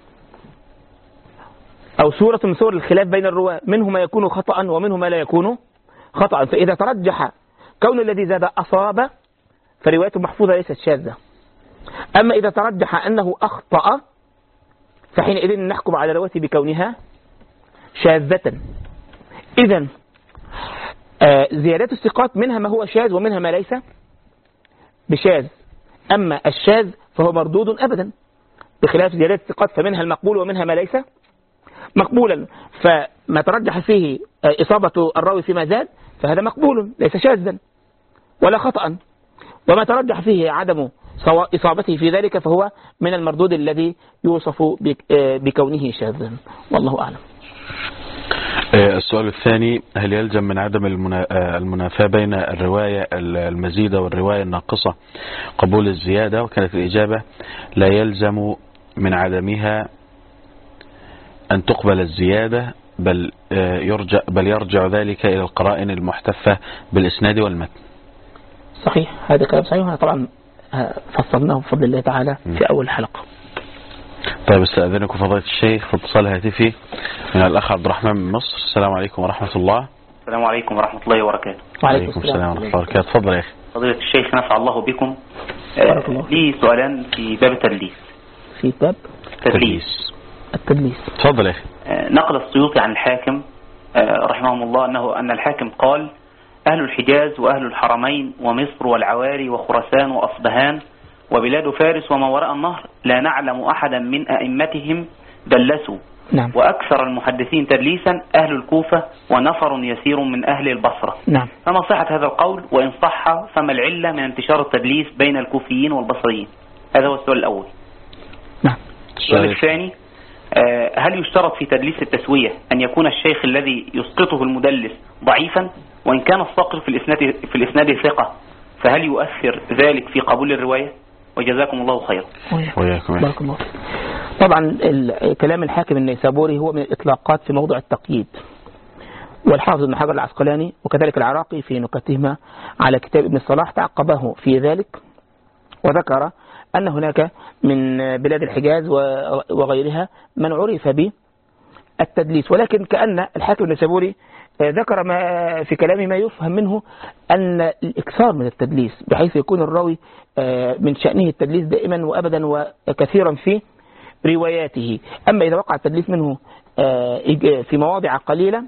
أو صورة من صور الخلاف بين الرواة، منه ما يكون خطأ ومنه ما لا يكون خطأ. فإذا ترجح كون الذي زاد أصاب فروايته محفوظة ليست شاذة. أما إذا ترجح أنه أخطأ فحينئذ نحكم على روايته بكونها شاذة. إذن زيادات الثقات منها ما هو شاذ ومنها ما ليس بشاذ. أما الشاذ فهو مردود أبدا، بخلاف زيادات الثقات فمنها المقبول ومنها ما ليس مقبولا. فما ترجح فيه إصابة الراوي فيما زاد فهذا مقبول ليس شاذا ولا خطأ، وما ترجح فيه عدم إصابته في ذلك فهو من المردود الذي يوصف بكونه شاذا، والله أعلم. السؤال الثاني: هل يلزم من عدم المنافاة بين الرواية المزيدة والرواية الناقصة قبول الزيادة؟ وكانت الإجابة: لا يلزم من عدمها أن تقبل الزيادة، بل يرجع ذلك إلى القرائن المحتفة بالإسناد والمتن. صحيح، هذا كلام صحيح، طبعا فصلناه بفضل الله تعالى في أول حلقة. طيب، استأذنكم فضيلة الشيخ في اتصال هاتفي من الأخ عبد الرحمن من مصر. السلام عليكم ورحمة الله. السلام عليكم ورحمة الله وبركاته. وعليكم السلام ورحمة الله وبركاته. تفضل يا أخي. فضيلة الشيخ نفع الله بكم. لي سؤالان في باب التدليس. في باب التدليس. تفضل يا أخي. نقل السيوطي عن الحاكم رحمه الله أن الحاكم قال: أهل الحجاز وأهل الحرمين ومصر والعواري وخراسان وأصبهان وبلاد فارس وما وراء النهر لا نعلم أحدا من أئمتهم دلسوا. نعم. وأكثر المحدثين تدليسا أهل الكوفة ونفر يسير من أهل البصرة. نعم. فما صحة هذا القول؟ وإن صح فما العلة من انتشار التدليس بين الكوفيين والبصريين؟ هذا هو السؤال الأول. نعم. السؤال الثاني: هل يشترط في تدليس التسوية أن يكون الشيخ الذي يسقطه المدلس ضعيفا، وإن كان الساقط في الإسناد ثقة، فهل يؤثر ذلك في قبول الرواية؟ وجزاكم الله خيرا. وياكم. طبعا كلام الحاكم النيسابوري هو من الإطلاقات في موضوع التقييد، والحافظ ابن حجر العسقلاني وكذلك العراقي في نكتهما على كتاب ابن الصلاح تعقبه في ذلك، وذكر أن هناك من بلاد الحجاز وغيرها من عرف بالتدليس، ولكن كأن الحاكم النيسابوري ذكر ما في كلامه ما يفهم منه أن الإكثار من التدليس بحيث يكون الراوي من شأنه التدليس دائما وأبدا وكثيرا في رواياته. أما إذا وقع التدليس منه في مواضع قليلة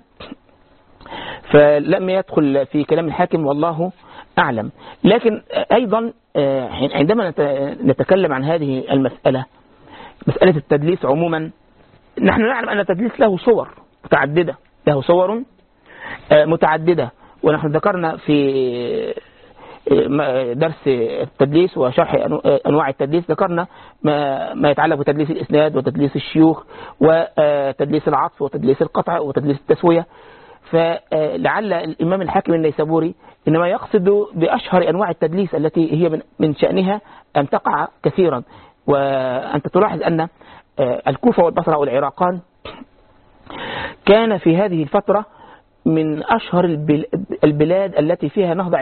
فلم يدخل في كلام الحاكم، والله أعلم. لكن أيضا عندما نتكلم عن هذه المسألة، مسألة التدليس عموما، نحن نعلم أن التدليس له صور متعددة، له صور متعددة، ونحن ذكرنا في درس التدليس وشرح أنواع التدليس ذكرنا ما يتعلق بتدليس الإسناد وتدليس الشيوخ وتدليس العطف وتدليس القطع وتدليس التسوية. فلعل الإمام الحاكم النيسابوري إنما يقصد بأشهر أنواع التدليس التي هي من شأنها أن تقع كثيرا. وأنت تلاحظ أن الكوفة والبصرة والعراقان كان في هذه الفترة من أشهر البلاد التي فيها نهضة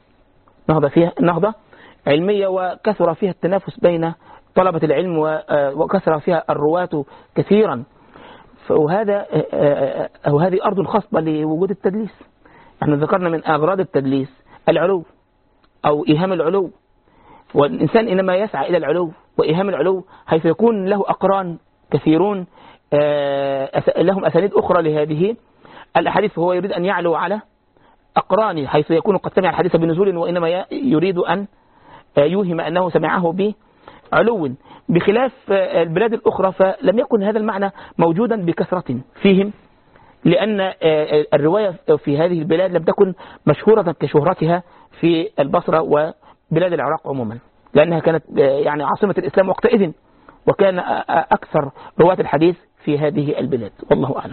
علمية وكثر فيها التنافس بين طلبة العلم وكثر فيها الرواة كثيرا. وهذه أرض خصبة لوجود التدليس. نحن ذكرنا من أغراض التدليس العلو أو إيهام العلو، والإنسان إنما يسعى إلى العلو وإيهام العلو حيث يكون له أقران كثيرون لهم أسانيد أخرى لهذه الأحاديث، فهو يريد أن يعلو على أقرانه حيث يكون قد سمع الحديث بنزول وإنما يريد أن يوهم أنه سمعه بعلو. بخلاف البلاد الأخرى فلم يكن هذا المعنى موجودا بكثرة فيهم، لأن الرواية في هذه البلاد لم تكن مشهورة كشهرتها في البصرة وبلاد العراق عموما، لأنها كانت يعني عاصمة الإسلام وقتئذ، وكان أكثر رواة الحديث في هذه البلاد. والله أعلم.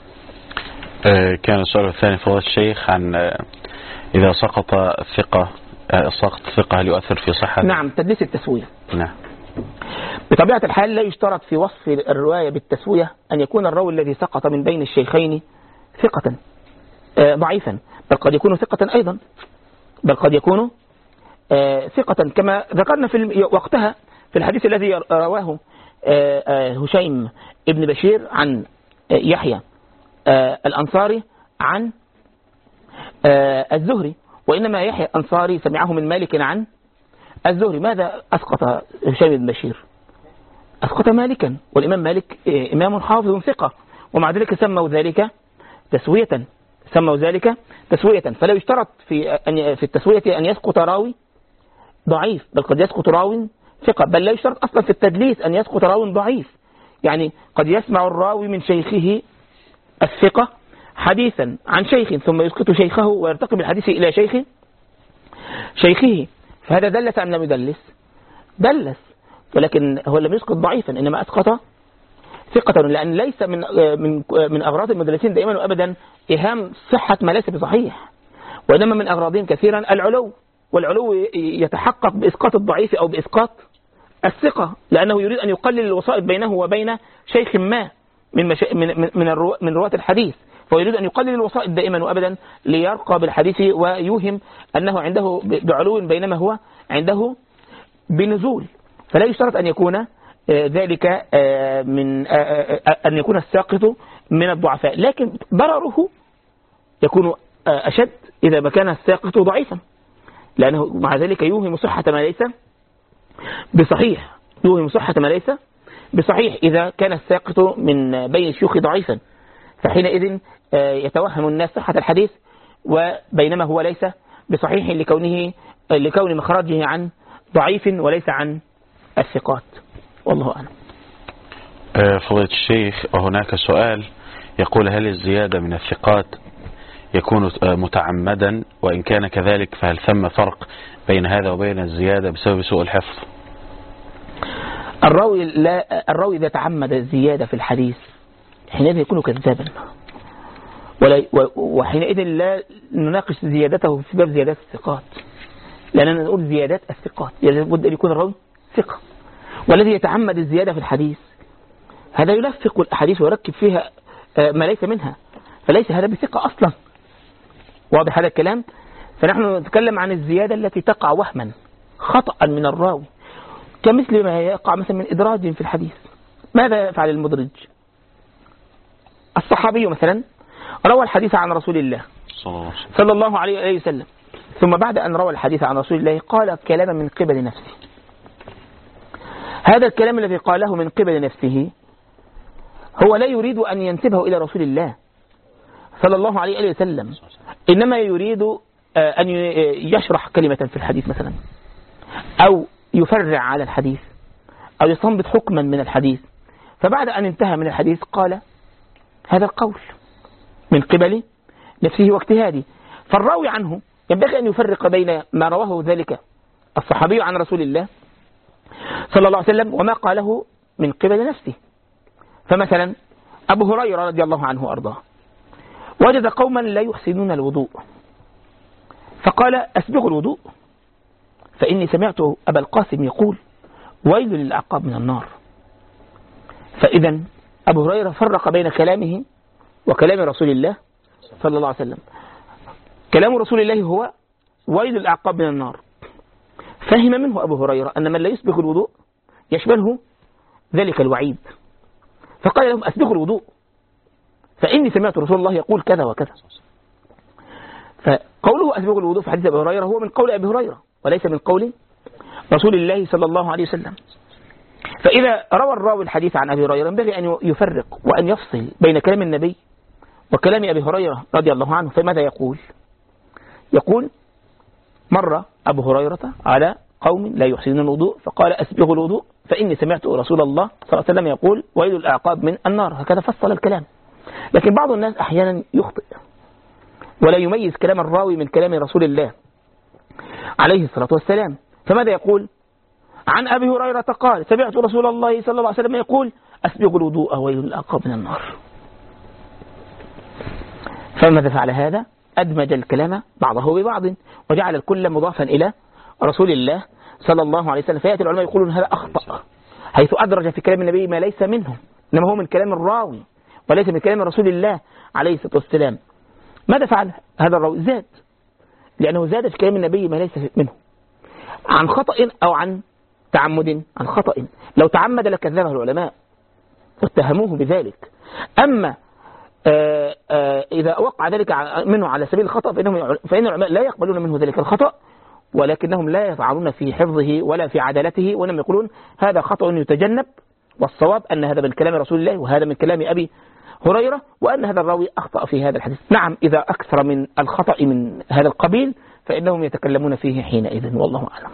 كان السؤال الثاني فضيلة الشيخ عن إذا سقط ثقة هل يؤثر في صحة؟ نعم، تدليس التسوية. نعم. بطبيعة الحال لا يشترط في وصف الرواية بالتسوية أن يكون الراوي الذي سقط من بين الشيخين ثقة ضعيفا، بل قد يكون ثقة أيضا، بل قد يكون ثقة كما ذكرنا في وقتها في الحديث الذي رواه هشيم ابن بشير عن يحيى الأنصاري عن الزهري، وإنما يحيى الأنصاري سمعه من مالك عن الزهري. ماذا أسقط هشيم بن بشير؟ أسقط مالكا، والإمام مالك إمام حافظ ثقة، ومع ذلك سموا ذلك تسوية. فلا يشترط في التسوية أن يسقط راوي ضعيف، بل قد يسقط راوي ثقة، بل لا يشترط أصلا في التدليس أن يسقط راوي ضعيف. يعني قد يسمع الراوي من شيخه الثقة حديثا عن شيخ ثم يسقط شيخه ويرتقي بالحديث إلى شيخه، فهذا دلس أم لم يدلس؟ دلس، ولكن هو لم يسقط ضعيفا، إنما أسقط ثقة، لأن ليس من أغراض المدلسين دائما وأبدا إيهام صحة ما ليس بصحيح، وإنما من أغراضهم كثيرا العلو، والعلو يتحقق بإسقاط الضعيف أو بإسقاط الثقة، لأنه يريد أن يقلل الوسائط بينه وبين شيخ ما من رواة الحديث، فيريد أن يقلل الوسائط دائما وأبدا ليرقى بالحديث ويوهم أنه عنده بعلو بينما هو عنده بنزول. فلا يشترط أن يكون ذلك من أن يكون الساقط من الضعفاء، لكن ضرره يكون أشد إذا ما كان الساقط ضعيفا، لأنه مع ذلك يوهم صحة ما ليس بصحيح، إذا كان الساقط من بين الشيوخ ضعيفا، فحينئذ يتوهم الناس صحة الحديث، وبينما هو ليس بصحيح لكون مخرجه عن ضعيف وليس عن الثقات. والله أعلم. فضيلة الشيخ، وهناك سؤال يقول: هل الزيادة من الثقات يكون متعمدا؟ وإن كان كذلك فهل ثم فرق بين هذا وبين الزيادة بسبب سوء الحفظ؟ الراوي إذا تعمد الزيادة في الحديث حينئذ يكون كذابا، وحينئذ لا نناقش زيادته في باب زيادات الثقات، لأننا نقول زيادات الثقات لابد أن يكون الراوي ثقة. والذي يتعمد الزيادة في الحديث هذا يلفق الأحاديث ويركب فيها ما ليس منها، فليس هذا بثقة أصلا. واضح هذا الكلام؟ فنحن نتكلم عن الزيادة التي تقع وهما خطأ من الراوي، كمثل ما يقع مثلا من إدراج في الحديث. ماذا يفعل المدرج؟ الصحابي مثلا روى الحديث عن رسول الله صلى الله عليه وسلم، ثم بعد أن روى الحديث عن رسول الله قال كلاما من قبل نفسه. هذا الكلام الذي قاله من قبل نفسه هو لا يريد أن ينسبه إلى رسول الله صلى الله عليه وسلم، إنما يريد أن يشرح كلمة في الحديث مثلا، أو يفرع على الحديث، أو يستنبط حكما من الحديث، فبعد أن انتهى من الحديث قال هذا القول من قبل نفسه واجتهاده. فالراوي عنه ينبغي أن يفرق بين ما رواه ذلك الصحابي عن رسول الله صلى الله عليه وسلم وما قاله من قبل نفسه. فمثلا أبو هريرة رضي الله عنه وأرضاه وجد قوما لا يحسنون الوضوء فقال أسبغوا الوضوء فإني سمعت أبا القاسم يقول ويل للأعقاب من النار. فإذا أبو هريرة فرق بين كلامه وكلام رسول الله صلى الله عليه وسلم. كلام رسول الله هو ويل للأعقاب من النار، فهم منه أبو هريرة أن من لا يسبغ الوضوء يشمله ذلك الوعيد، فقال لهم أسبغوا الوضوء فإني سمعت رسول الله يقول كذا وكذا. فقوله أسبغوا الوضوء في حديث أبي هريرة هو من قول أبي هريرة وليس من قول رسول الله صلى الله عليه وسلم. فإذا روى الراوي الحديث عن أبي هريرة ينبغي أن يفرق وأن يفصل بين كلام النبي وكلام أبي هريرة رضي الله عنه. فماذا يقول؟ يقول مر أبو هريرة على قوم لا يحسنون الوضوء فقال أسبغوا الوضوء فإني سمعت رسول الله صلى الله عليه وسلم يقول ويل الأعقاب من النار. هكذا فصل الكلام. لكن بعض الناس أحيانا يخطئ ولا يميز كلام الراوي من كلام رسول الله عليه الصلاة والسلام. فماذا يقول؟ عن أبي هريرة قال سمعت رسول الله صلى الله عليه وسلم يقول أسبغوا الوضوء ويل الأعقاب من النار. فماذا فعل هذا؟ أدمج الكلام بعضه ببعض وجعل الكل مضافا إلى رسول الله صلى الله عليه وسلم. فيأتي العلماء يقولون هذا أخطأ حيث أدرج في كلام النبي ما ليس منه، إنما هو من كلام الراوي وليس من كلام رسول الله عليه الصلاة والسلام. ماذا فعل هذا الراوي؟ زاد، لأنه زاد في كلام النبي ما ليس منه عن خطأ أو عن تعمد. عن خطأ، لو تعمد لكذبه العلماء واتهموه بذلك. أما إذا وقع ذلك منه على سبيل الخطأ فإن العلماء لا يقبلون منه ذلك الخطأ، ولكنهم لا يطعنون في حفظه ولا في عدالته، وإنما يقولون هذا خطأ يتجنب، والصواب أن هذا من كلام رسول الله وهذا من كلام أبي هريرة، وأن هذا الراوي أخطأ في هذا الحديث. نعم، إذا أكثر من الخطأ من هذا القبيل فإنهم يتكلمون فيه حينئذ، والله أعلم.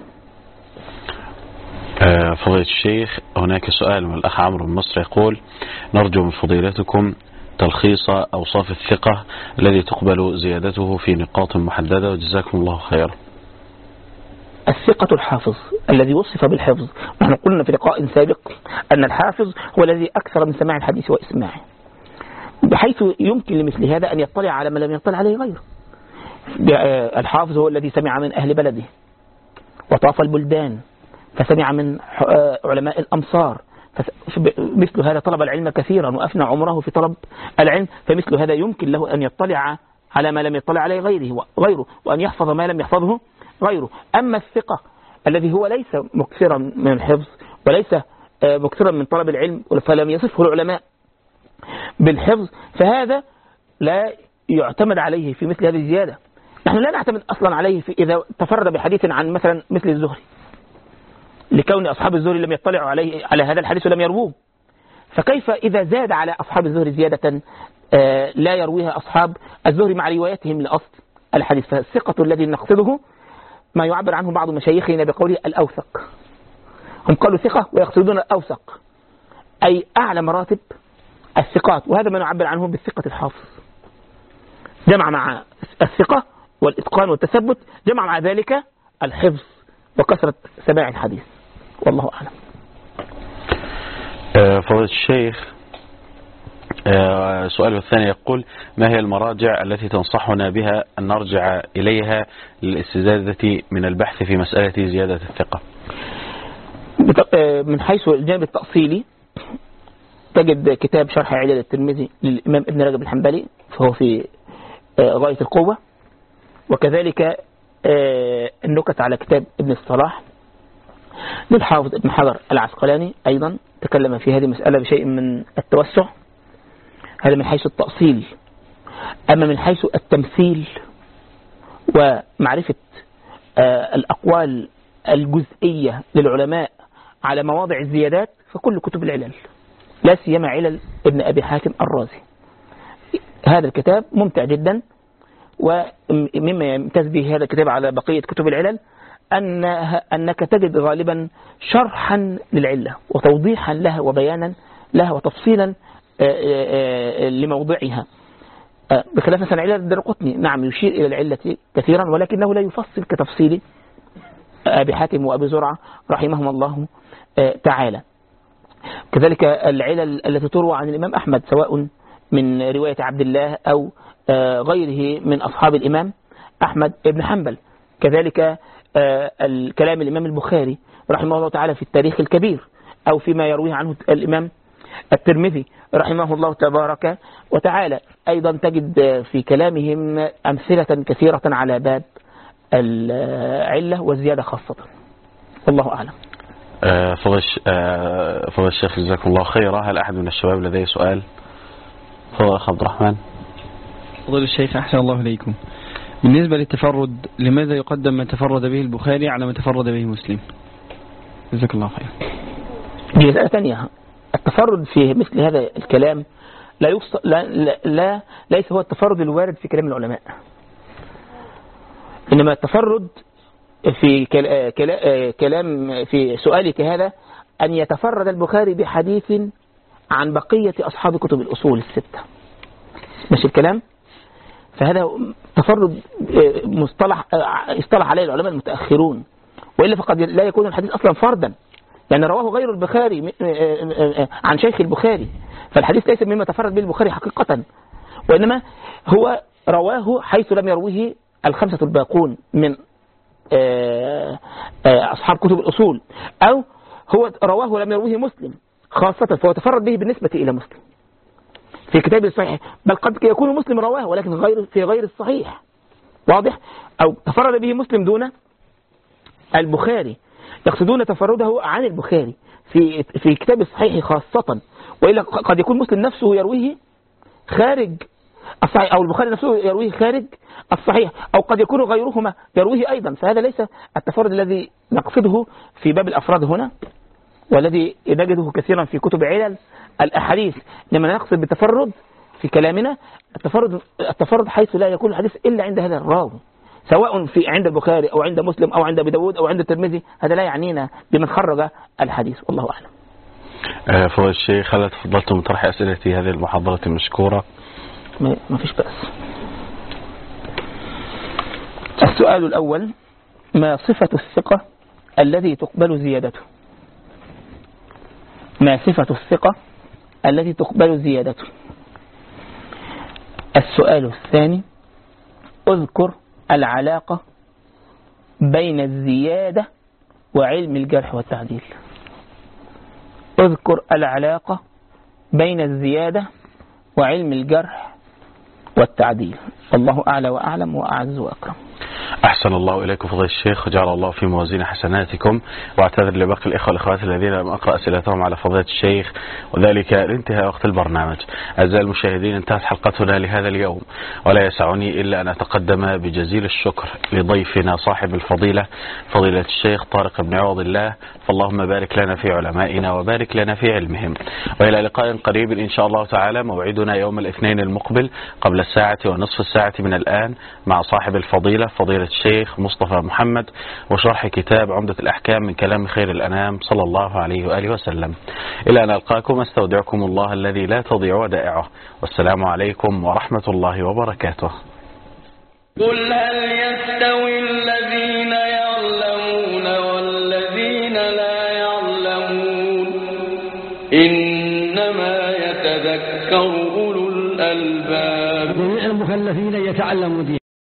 فضيلة الشيخ، هناك سؤال من الأخ عمرو من مصر يقول نرجو من فضيلتكم تلخيص أوصاف الثقة الذي تقبل زيادته في نقاط محددة، وجزاكم الله خيرا. الثقة الحافظ الذي وصف بالحفظ. نحن قلنا في لقاء سابق أن الحافظ هو الذي أكثر من سماع الحديث وإسماعه، بحيث يمكن لمثل هذا أن يطلع على ما لم يطلع عليه غيره. الحافظ هو الذي سمع من أهل بلده وطاف البلدان فسمع من علماء الأمصار، مثل هذا طلب العلم كثيرا وأفنى عمره في طلب العلم، فمثل هذا يمكن له أن يطلع على ما لم يطلع عليه غيره وأن يحفظ ما لم يحفظه غيره. أما الثقة الذي هو ليس مكثرا من الحفظ وليس مكثرا من طلب العلم فلم يصفه العلماء بالحفظ، فهذا لا يعتمد عليه في مثل هذه الزيادة. نحن لا نعتمد أصلا عليه إذا تفرد بحديث عن مثلا مثل الزهري، لكون أصحاب الزهري لم يطلعوا على هذا الحديث ولم يرووه، فكيف إذا زاد على أصحاب الزهري زيادة لا يرويها أصحاب الزهري مع روايتهم لأصل الحديث؟ فالثقة الذي نقصده ما يعبر عنه بعض مشايخنا بقوله الأوثق. هم قالوا ثقة ويقصدون الأوثق، أي أعلى مراتب الثقات، وهذا ما نعبر عنه بالثقة الحافظ. جمع مع الثقة والإتقان والتثبت، جمع مع ذلك الحفظ وكثرة سماع الحديث، والله أعلم. فضيلة الشيخ، السؤال الثاني يقول ما هي المراجع التي تنصحنا بها أن نرجع إليها للاستزادة من البحث في مسألة زيادة الثقة؟ من حيث الجانب التأصيلي تجد كتاب شرح علل الترمذي للإمام ابن رجب الحنبلي، فهو في غاية القوة، وكذلك النكت على كتاب ابن الصلاح للحافظ ابن حجر العسقلاني أيضا تكلم في هذه المسألة بشيء من التوسع. هذا من حيث التأصيل. أما من حيث التمثيل ومعرفة الأقوال الجزئية للعلماء على مواضع الزيادات فكل كتب العلل، لا سيما علل ابن أبي حاتم الرازي. هذا الكتاب ممتع جدا، ومما يمتاز به هذا الكتاب على بقية كتب العلل أنك تجد غالبا شرحا للعلة وتوضيحا لها وبيانا لها وتفصيلا لموضعها، بخلاف مثلا علل الدرقطني. نعم يشير إلى العلة كثيرا ولكنه لا يفصل كتفصيل أبي حاتم وأبي زرعة رحمهم الله تعالى. كذلك العلل التي تروى عن الإمام أحمد سواء من رواية عبد الله أو غيره من أصحاب الإمام أحمد بن حنبل. كذلك الكلام الإمام البخاري رحمه الله تعالى في التاريخ الكبير، أو فيما يرويه عنه الإمام الترمذي رحمه الله تبارك وتعالى. أيضا تجد في كلامهم أمثلة كثيرة على باب العلة والزيادة خاصة، والله أعلم. فضل الشيخ جزاكم الله خيرا. هل أحد من الشباب لديه سؤال؟ فضل أخ عبد الرحمن. فضل الشيخ أحسن الله إليكم، بالنسبة للتفرد لماذا يقدم ما تفرد به البخاري على ما تفرد به مسلم؟ جزاك الله خير. دي مسألة ثانية. التفرد في مثل هذا الكلام ليس هو التفرد الوارد في كلام العلماء، إنما التفرد في كلام في سؤالك هذا أن يتفرد البخاري بحديث عن بقية أصحاب كتب الأصول الستة، مش الكلام؟ فهذا تفرد اصطلح عليه العلماء المتأخرون، وإلا فقد لا يكون الحديث أصلا فردا، يعني رواه غير البخاري عن شيخ البخاري، فالحديث ليس مما تفرد به البخاري حقيقة، وإنما هو رواه حيث لم يروه الخمسة الباقون من أصحاب كتب الأصول، أو هو رواه ولم يروه مسلم خاصة، فهو تفرد به بالنسبة إلى مسلم في كتاب الصحيح، بل قد يكون مسلم رواه ولكن في غير الصحيح، واضح؟ أو تفرد به مسلم دون البخاري، يقصدون تفرده عن البخاري في كتاب الصحيح خاصة، وإلا قد يكون مسلم نفسه يرويه خارج الصحيح، أو البخاري نفسه يرويه خارج الصحيح، أو قد يكون غيرهما يرويه أيضا، فهذا ليس التفرد الذي نقصده في باب الأفراد هنا، والذي نجده كثيرا في كتب علل الأحاديث. لما نقصد بالتفرد في كلامنا التفرد حيث لا يكون الحديث إلا عند هذا الراوي، سواء عند البخاري أو عند مسلم أو عند أبي داود أو عند الترمذي، هذا لا يعنينا بمن خرج الحديث، والله أعلم. فضل الشيخ، هل تفضلتم طرح أسئلتي هذه المحاضرة المشكورة؟ ما فيش بأس. السؤال الأول: ما صفة الثقة الذي تقبل زيادته؟ ما صفة الثقة التي تقبل زيادته؟ السؤال الثاني: اذكر العلاقة بين الزيادة وعلم الجرح والتعديل. اذكر العلاقة بين الزيادة وعلم الجرح والتعديل. الله أعلى وأعلم وأعز وأكرم. أحسن الله إليكم فضيلة الشيخ، وجعل الله في موازين حسناتكم، واعتذر لباقي الإخوة والأخوات الذين لم أقرأ أسئلتهم على فضيلة الشيخ، وذلك لانتهاء وقت البرنامج. أعزائي المشاهدين، انتهت حلقتنا لهذا اليوم، ولا يسعني إلا أن أتقدم بجزيل الشكر لضيفنا صاحب الفضيلة فضيلة الشيخ طارق بن عوض الله، فاللهم بارك لنا في علمائنا وبارك لنا في علمهم. وإلى لقاء قريب إن شاء الله تعالى. موعدنا يوم الاثنين المقبل قبل 1:30 من الآن مع صاحب الفضيلة فضيلة الشيخ مصطفى محمد، وشرح كتاب عمدة الأحكام من كلام خير الأنام صلى الله عليه وآله وسلم. إلى أن ألقاكم استودعكم الله الذي لا تضيع ودائعه، والسلام عليكم ورحمة الله وبركاته. قل هل يستوي الذين يعلمون والذين لا يعلمون، إنما يتذكر أولو الألباب. جميع المكلفين يتعلمون دين